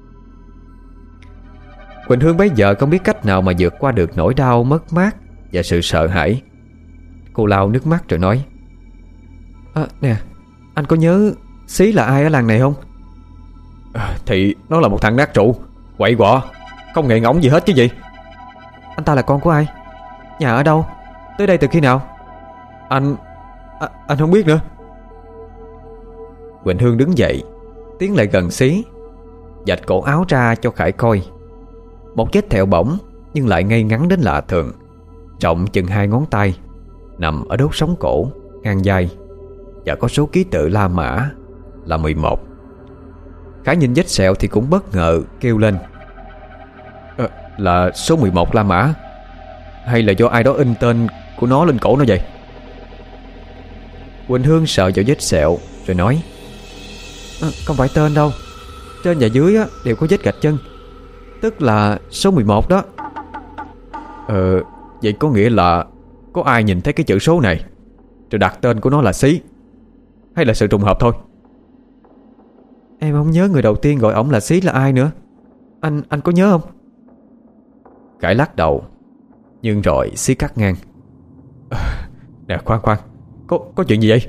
Quỳnh Hương bấy giờ không biết cách nào mà vượt qua được nỗi đau, mất mát và sự sợ hãi. Cô lau nước mắt rồi nói: à, Nè, anh có nhớ Xí là ai ở làng này không? À, thì nó là một thằng nát trụ, quậy quọ, không nghệ ngỗng gì hết chứ gì. Anh ta là con của ai? Nhà ở đâu? Tới đây từ khi nào? Anh... À, anh không biết nữa. Quỳnh Hương đứng dậy, tiến lại gần Xí, vạch cổ áo ra cho Khải coi. Một vết thẹo bỏng nhưng lại ngay ngắn đến lạ thường, rộng chừng hai ngón tay, nằm ở đốt sống cổ, ngang vai, và có số ký tự La Mã là mười một. Khải nhìn vết sẹo thì cũng bất ngờ kêu lên: à, Là số mười một La Mã? Hay là do ai đó in tên của nó lên cổ nó vậy? Quỳnh Hương sợ vào vết sẹo rồi nói: à, Không phải tên đâu, trên và dưới á, đều có vết gạch chân, tức là số mười một đó. Ờ, vậy có nghĩa là có ai nhìn thấy cái chữ số này rồi đặt tên của nó là Xí, hay là sự trùng hợp thôi? Em không nhớ người đầu tiên gọi ổng là Xí là ai nữa. Anh anh có nhớ không? Khải lắc đầu, nhưng rồi Xí cắt ngang: à, Nè khoan khoan, Có, có chuyện gì vậy?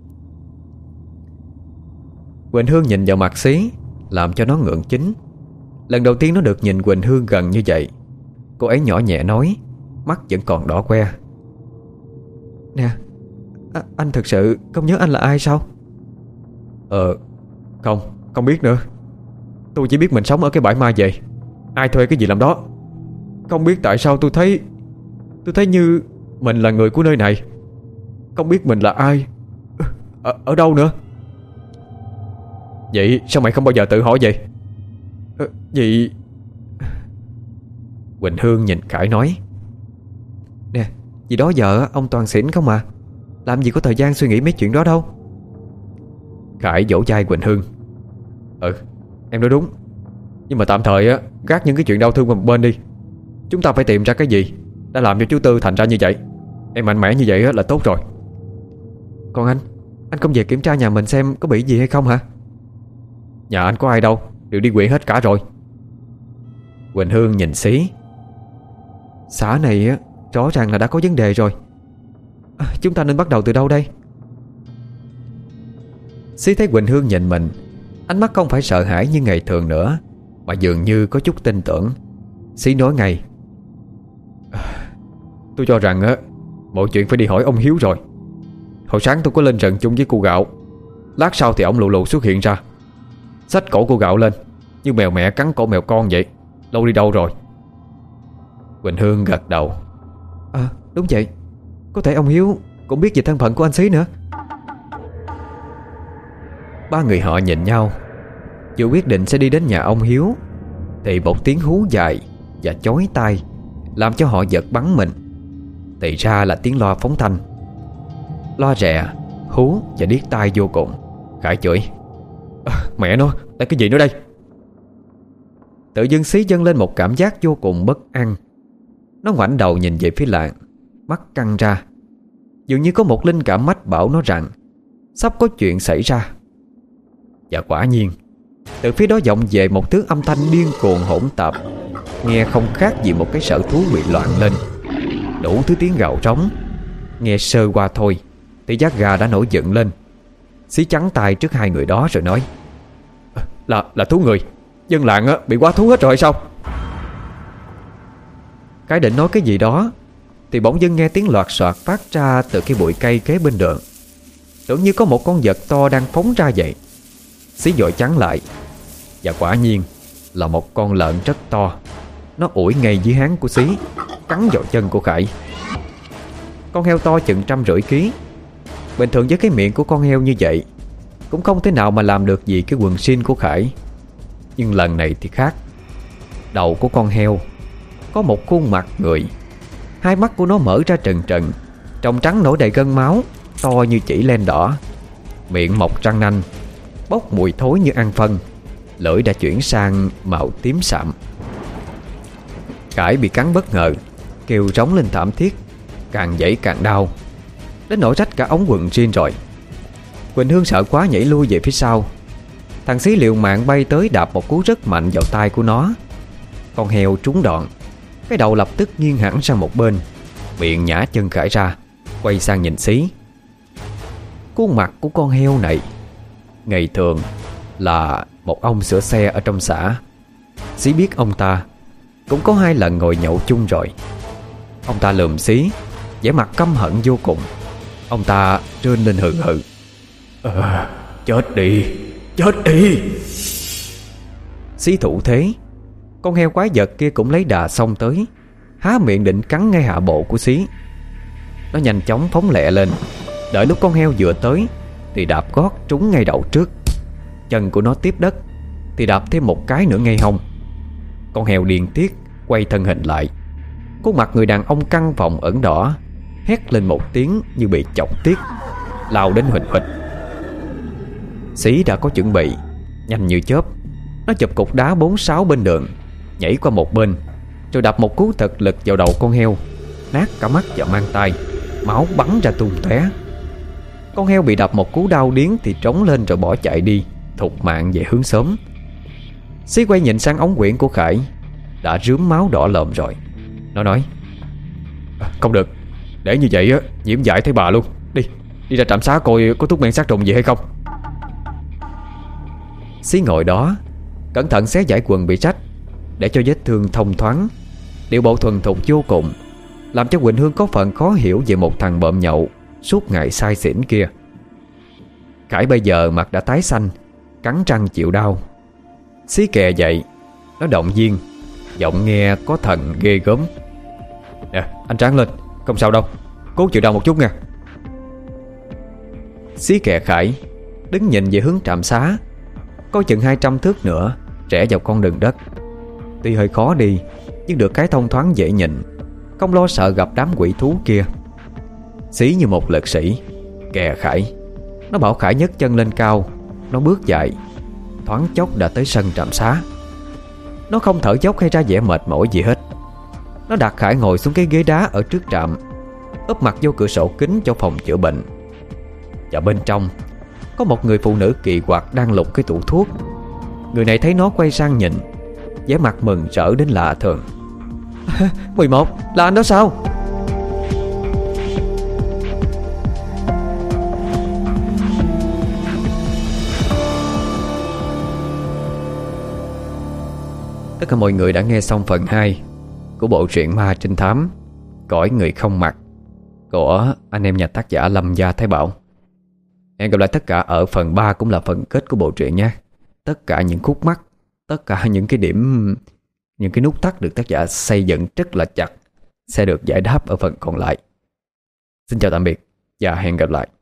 Quỳnh Hương nhìn vào mặt Xí, làm cho nó ngượng chính. Lần đầu tiên nó được nhìn Quỳnh Hương gần như vậy. Cô ấy nhỏ nhẹ nói, mắt vẫn còn đỏ que: Nè, à, anh thực sự không nhớ anh là ai sao? Ờ, không, không biết nữa. Tôi chỉ biết mình sống ở cái bãi ma vậy, ai thuê cái gì làm đó. Không biết tại sao tôi thấy Tôi thấy như mình là người của nơi này. Không biết mình là ai, Ở, ở đâu nữa. Vậy sao mày không bao giờ tự hỏi vậy? Ờ, Vậy... Quỳnh Hương nhìn Khải nói: Nè, vì đó giờ ông toàn xỉn không à, làm gì có thời gian suy nghĩ mấy chuyện đó đâu. Khải vỗ vai Quỳnh Hương: Ừ, em nói đúng. Nhưng mà tạm thời á, gác những cái chuyện đau thương qua một bên đi. Chúng ta phải tìm ra cái gì đã làm cho chú Tư thành ra như vậy. Em mạnh mẽ như vậy á là tốt rồi. Còn anh, anh không về kiểm tra nhà mình xem có bị gì hay không hả? Nhà anh có ai đâu, đều đi quyện hết cả rồi. Quỳnh Hương nhìn Xí: Xã này á, rõ ràng là đã có vấn đề rồi. à, Chúng ta nên bắt đầu từ đâu đây? Xí thấy Quỳnh Hương nhìn mình, ánh mắt không phải sợ hãi như ngày thường nữa, mà dường như có chút tin tưởng. Xí nói ngay: à, Tôi cho rằng á, mọi chuyện phải đi hỏi ông Hiếu rồi. Hồi sáng tôi có lên rừng chung với cô Gạo. Lát sau thì ông lù lù xuất hiện ra, xách cổ cô Gạo lên như mèo mẹ cắn cổ mèo con vậy. Lâu đi đâu rồi? Quỳnh Hương gật đầu: À đúng vậy, có thể ông Hiếu cũng biết về thân phận của anh Xí nữa. Ba người họ nhìn nhau, vừa quyết định sẽ đi đến nhà ông Hiếu thì một tiếng hú dài và chói tai làm cho họ giật bắn mình. Thì ra là tiếng loa phóng thanh. Loa rè, hú và điếc tai vô cùng. Khải chửi: à, Mẹ nó, là cái gì nữa đây? Tự dưng Xí dâng lên một cảm giác vô cùng bất an. Nó ngoảnh đầu nhìn về phía làng, mắt căng ra, dường như có một linh cảm mách bảo nó rằng sắp có chuyện xảy ra. Và quả nhiên, từ phía đó vọng về một thứ âm thanh điên cuồng hỗn tạp, nghe không khác gì một cái sở thú bị loạn lên. Đủ thứ tiếng gào trống. Nghe sơ qua thôi thì giác gà đã nổi dựng lên. Xí trắng tay trước hai người đó rồi nói: à, Là là thú người. Dân làng á, bị quá thú hết rồi hay sao? Cái định nói cái gì đó thì bỗng dưng nghe tiếng loạt soạt phát ra từ cái bụi cây kế bên đường. Tưởng như có một con vật to đang phóng ra vậy. Xí vội chắn lại. Và quả nhiên là một con lợn rất to. Nó ủi ngay dưới háng của Xí, cắn vào chân của Khải. Con heo to chừng trăm rưỡi ký. Bình thường với cái miệng của con heo như vậy cũng không thể nào mà làm được gì cái quần jean của Khải. Nhưng lần này thì khác. Đầu của con heo có một khuôn mặt người. Hai mắt của nó mở ra trần trần, tròng trắng nổi đầy gân máu, to như chỉ len đỏ. Miệng mọc răng nanh, bốc mùi thối như ăn phân. Lưỡi đã chuyển sang màu tím sạm. Khải bị cắn bất ngờ, kêu rống lên thảm thiết, càng giãy càng đau, đến nỗi rách cả ống quần jean rồi. Quỳnh Hương sợ quá nhảy lui về phía sau. Thằng Xí liều mạng bay tới đạp một cú rất mạnh vào tai của nó. Con heo trúng đòn, cái đầu lập tức nghiêng hẳn sang một bên, miệng nhả chân Khải ra, quay sang nhìn Xí. Khuôn mặt của con heo này ngày thường là một ông sửa xe ở trong xã. Xí biết ông ta cũng có hai lần ngồi nhậu chung rồi. Ông ta lườm Xí, vẻ mặt căm hận vô cùng. Ông ta rên lên hừ hừ: à, chết đi, chết đi. Xí thủ thế. Con heo quái vật kia cũng lấy đà xông tới, há miệng định cắn ngay hạ bộ của Xí. Nó nhanh chóng phóng lẹ lên. Đợi lúc con heo vừa tới thì đạp gót trúng ngay đầu trước. Chân của nó tiếp đất thì đạp thêm một cái nữa ngay hông. Con heo điên tiết quay thân hình lại. Khuôn mặt người đàn ông căng phồng ẩn đỏ, hét lên một tiếng như bị chọc tiết, lao đến huỵch huỵch. Xí đã có chuẩn bị, nhanh như chớp. Nó chụp cục đá bốn sáu bên đường, nhảy qua một bên, rồi đập một cú thật lực vào đầu con heo, nát cả mắt và mang tai, máu bắn ra tung tóe. Con heo bị đập một cú đau điếng thì trống lên rồi bỏ chạy đi, thục mạng về hướng xóm. Xí quay nhìn sang ống quyển của Khải, đã rướm máu đỏ lòm rồi. Nó nói: à, không được, để như vậy á nhiễm dại thấy bà luôn. Đi, đi ra trạm xá coi có thuốc men sát trùng gì hay không. Xí ngồi đó cẩn thận xé giải quần bị rách, để cho vết thương thông thoáng, điệu bộ thuần thục vô cùng, làm cho Quỳnh Hương có phần khó hiểu về một thằng bợm nhậu suốt ngày say xỉn kia. Khải bây giờ mặt đã tái xanh, cắn răng chịu đau. Xí kè dậy, nó động viên, giọng nghe có thần ghê gớm: nè, anh tráng lên, không sao đâu, cố chịu đau một chút nha. Xí kè Khải đứng nhìn về hướng trạm xá. Có chừng hai trăm thước nữa rẽ vào con đường đất. Tuy hơi khó đi, nhưng được cái thông thoáng dễ nhìn, không lo sợ gặp đám quỷ thú kia. Xí như một lực sĩ kè Khải. Nó bảo Khải nhấc chân lên cao. Nó bước dài, thoáng chốc đã tới sân trạm xá. Nó không thở dốc hay ra vẻ mệt mỏi gì hết. Nó đặt Khải ngồi xuống cái ghế đá ở trước trạm, úp mặt vô cửa sổ kính cho phòng chữa bệnh. Và bên trong có một người phụ nữ kỳ quặc đang lục cái tủ thuốc. Người này thấy nó quay sang nhìn, vẻ mặt mừng rỡ đến lạ thường. mười một, là anh đó sao? Tất cả mọi người đã nghe xong phần hai của bộ truyện ma trinh thám Cõi Người Không Mặt của anh em nhà tác giả Lâm Gia Thái Bảo. Hẹn gặp lại tất cả ở phần ba, cũng là phần kết của bộ truyện nhé. Tất cả những khúc mắc, tất cả những cái điểm, những cái nút thắt được tác giả xây dựng rất là chặt sẽ được giải đáp ở phần còn lại. Xin chào tạm biệt và hẹn gặp lại.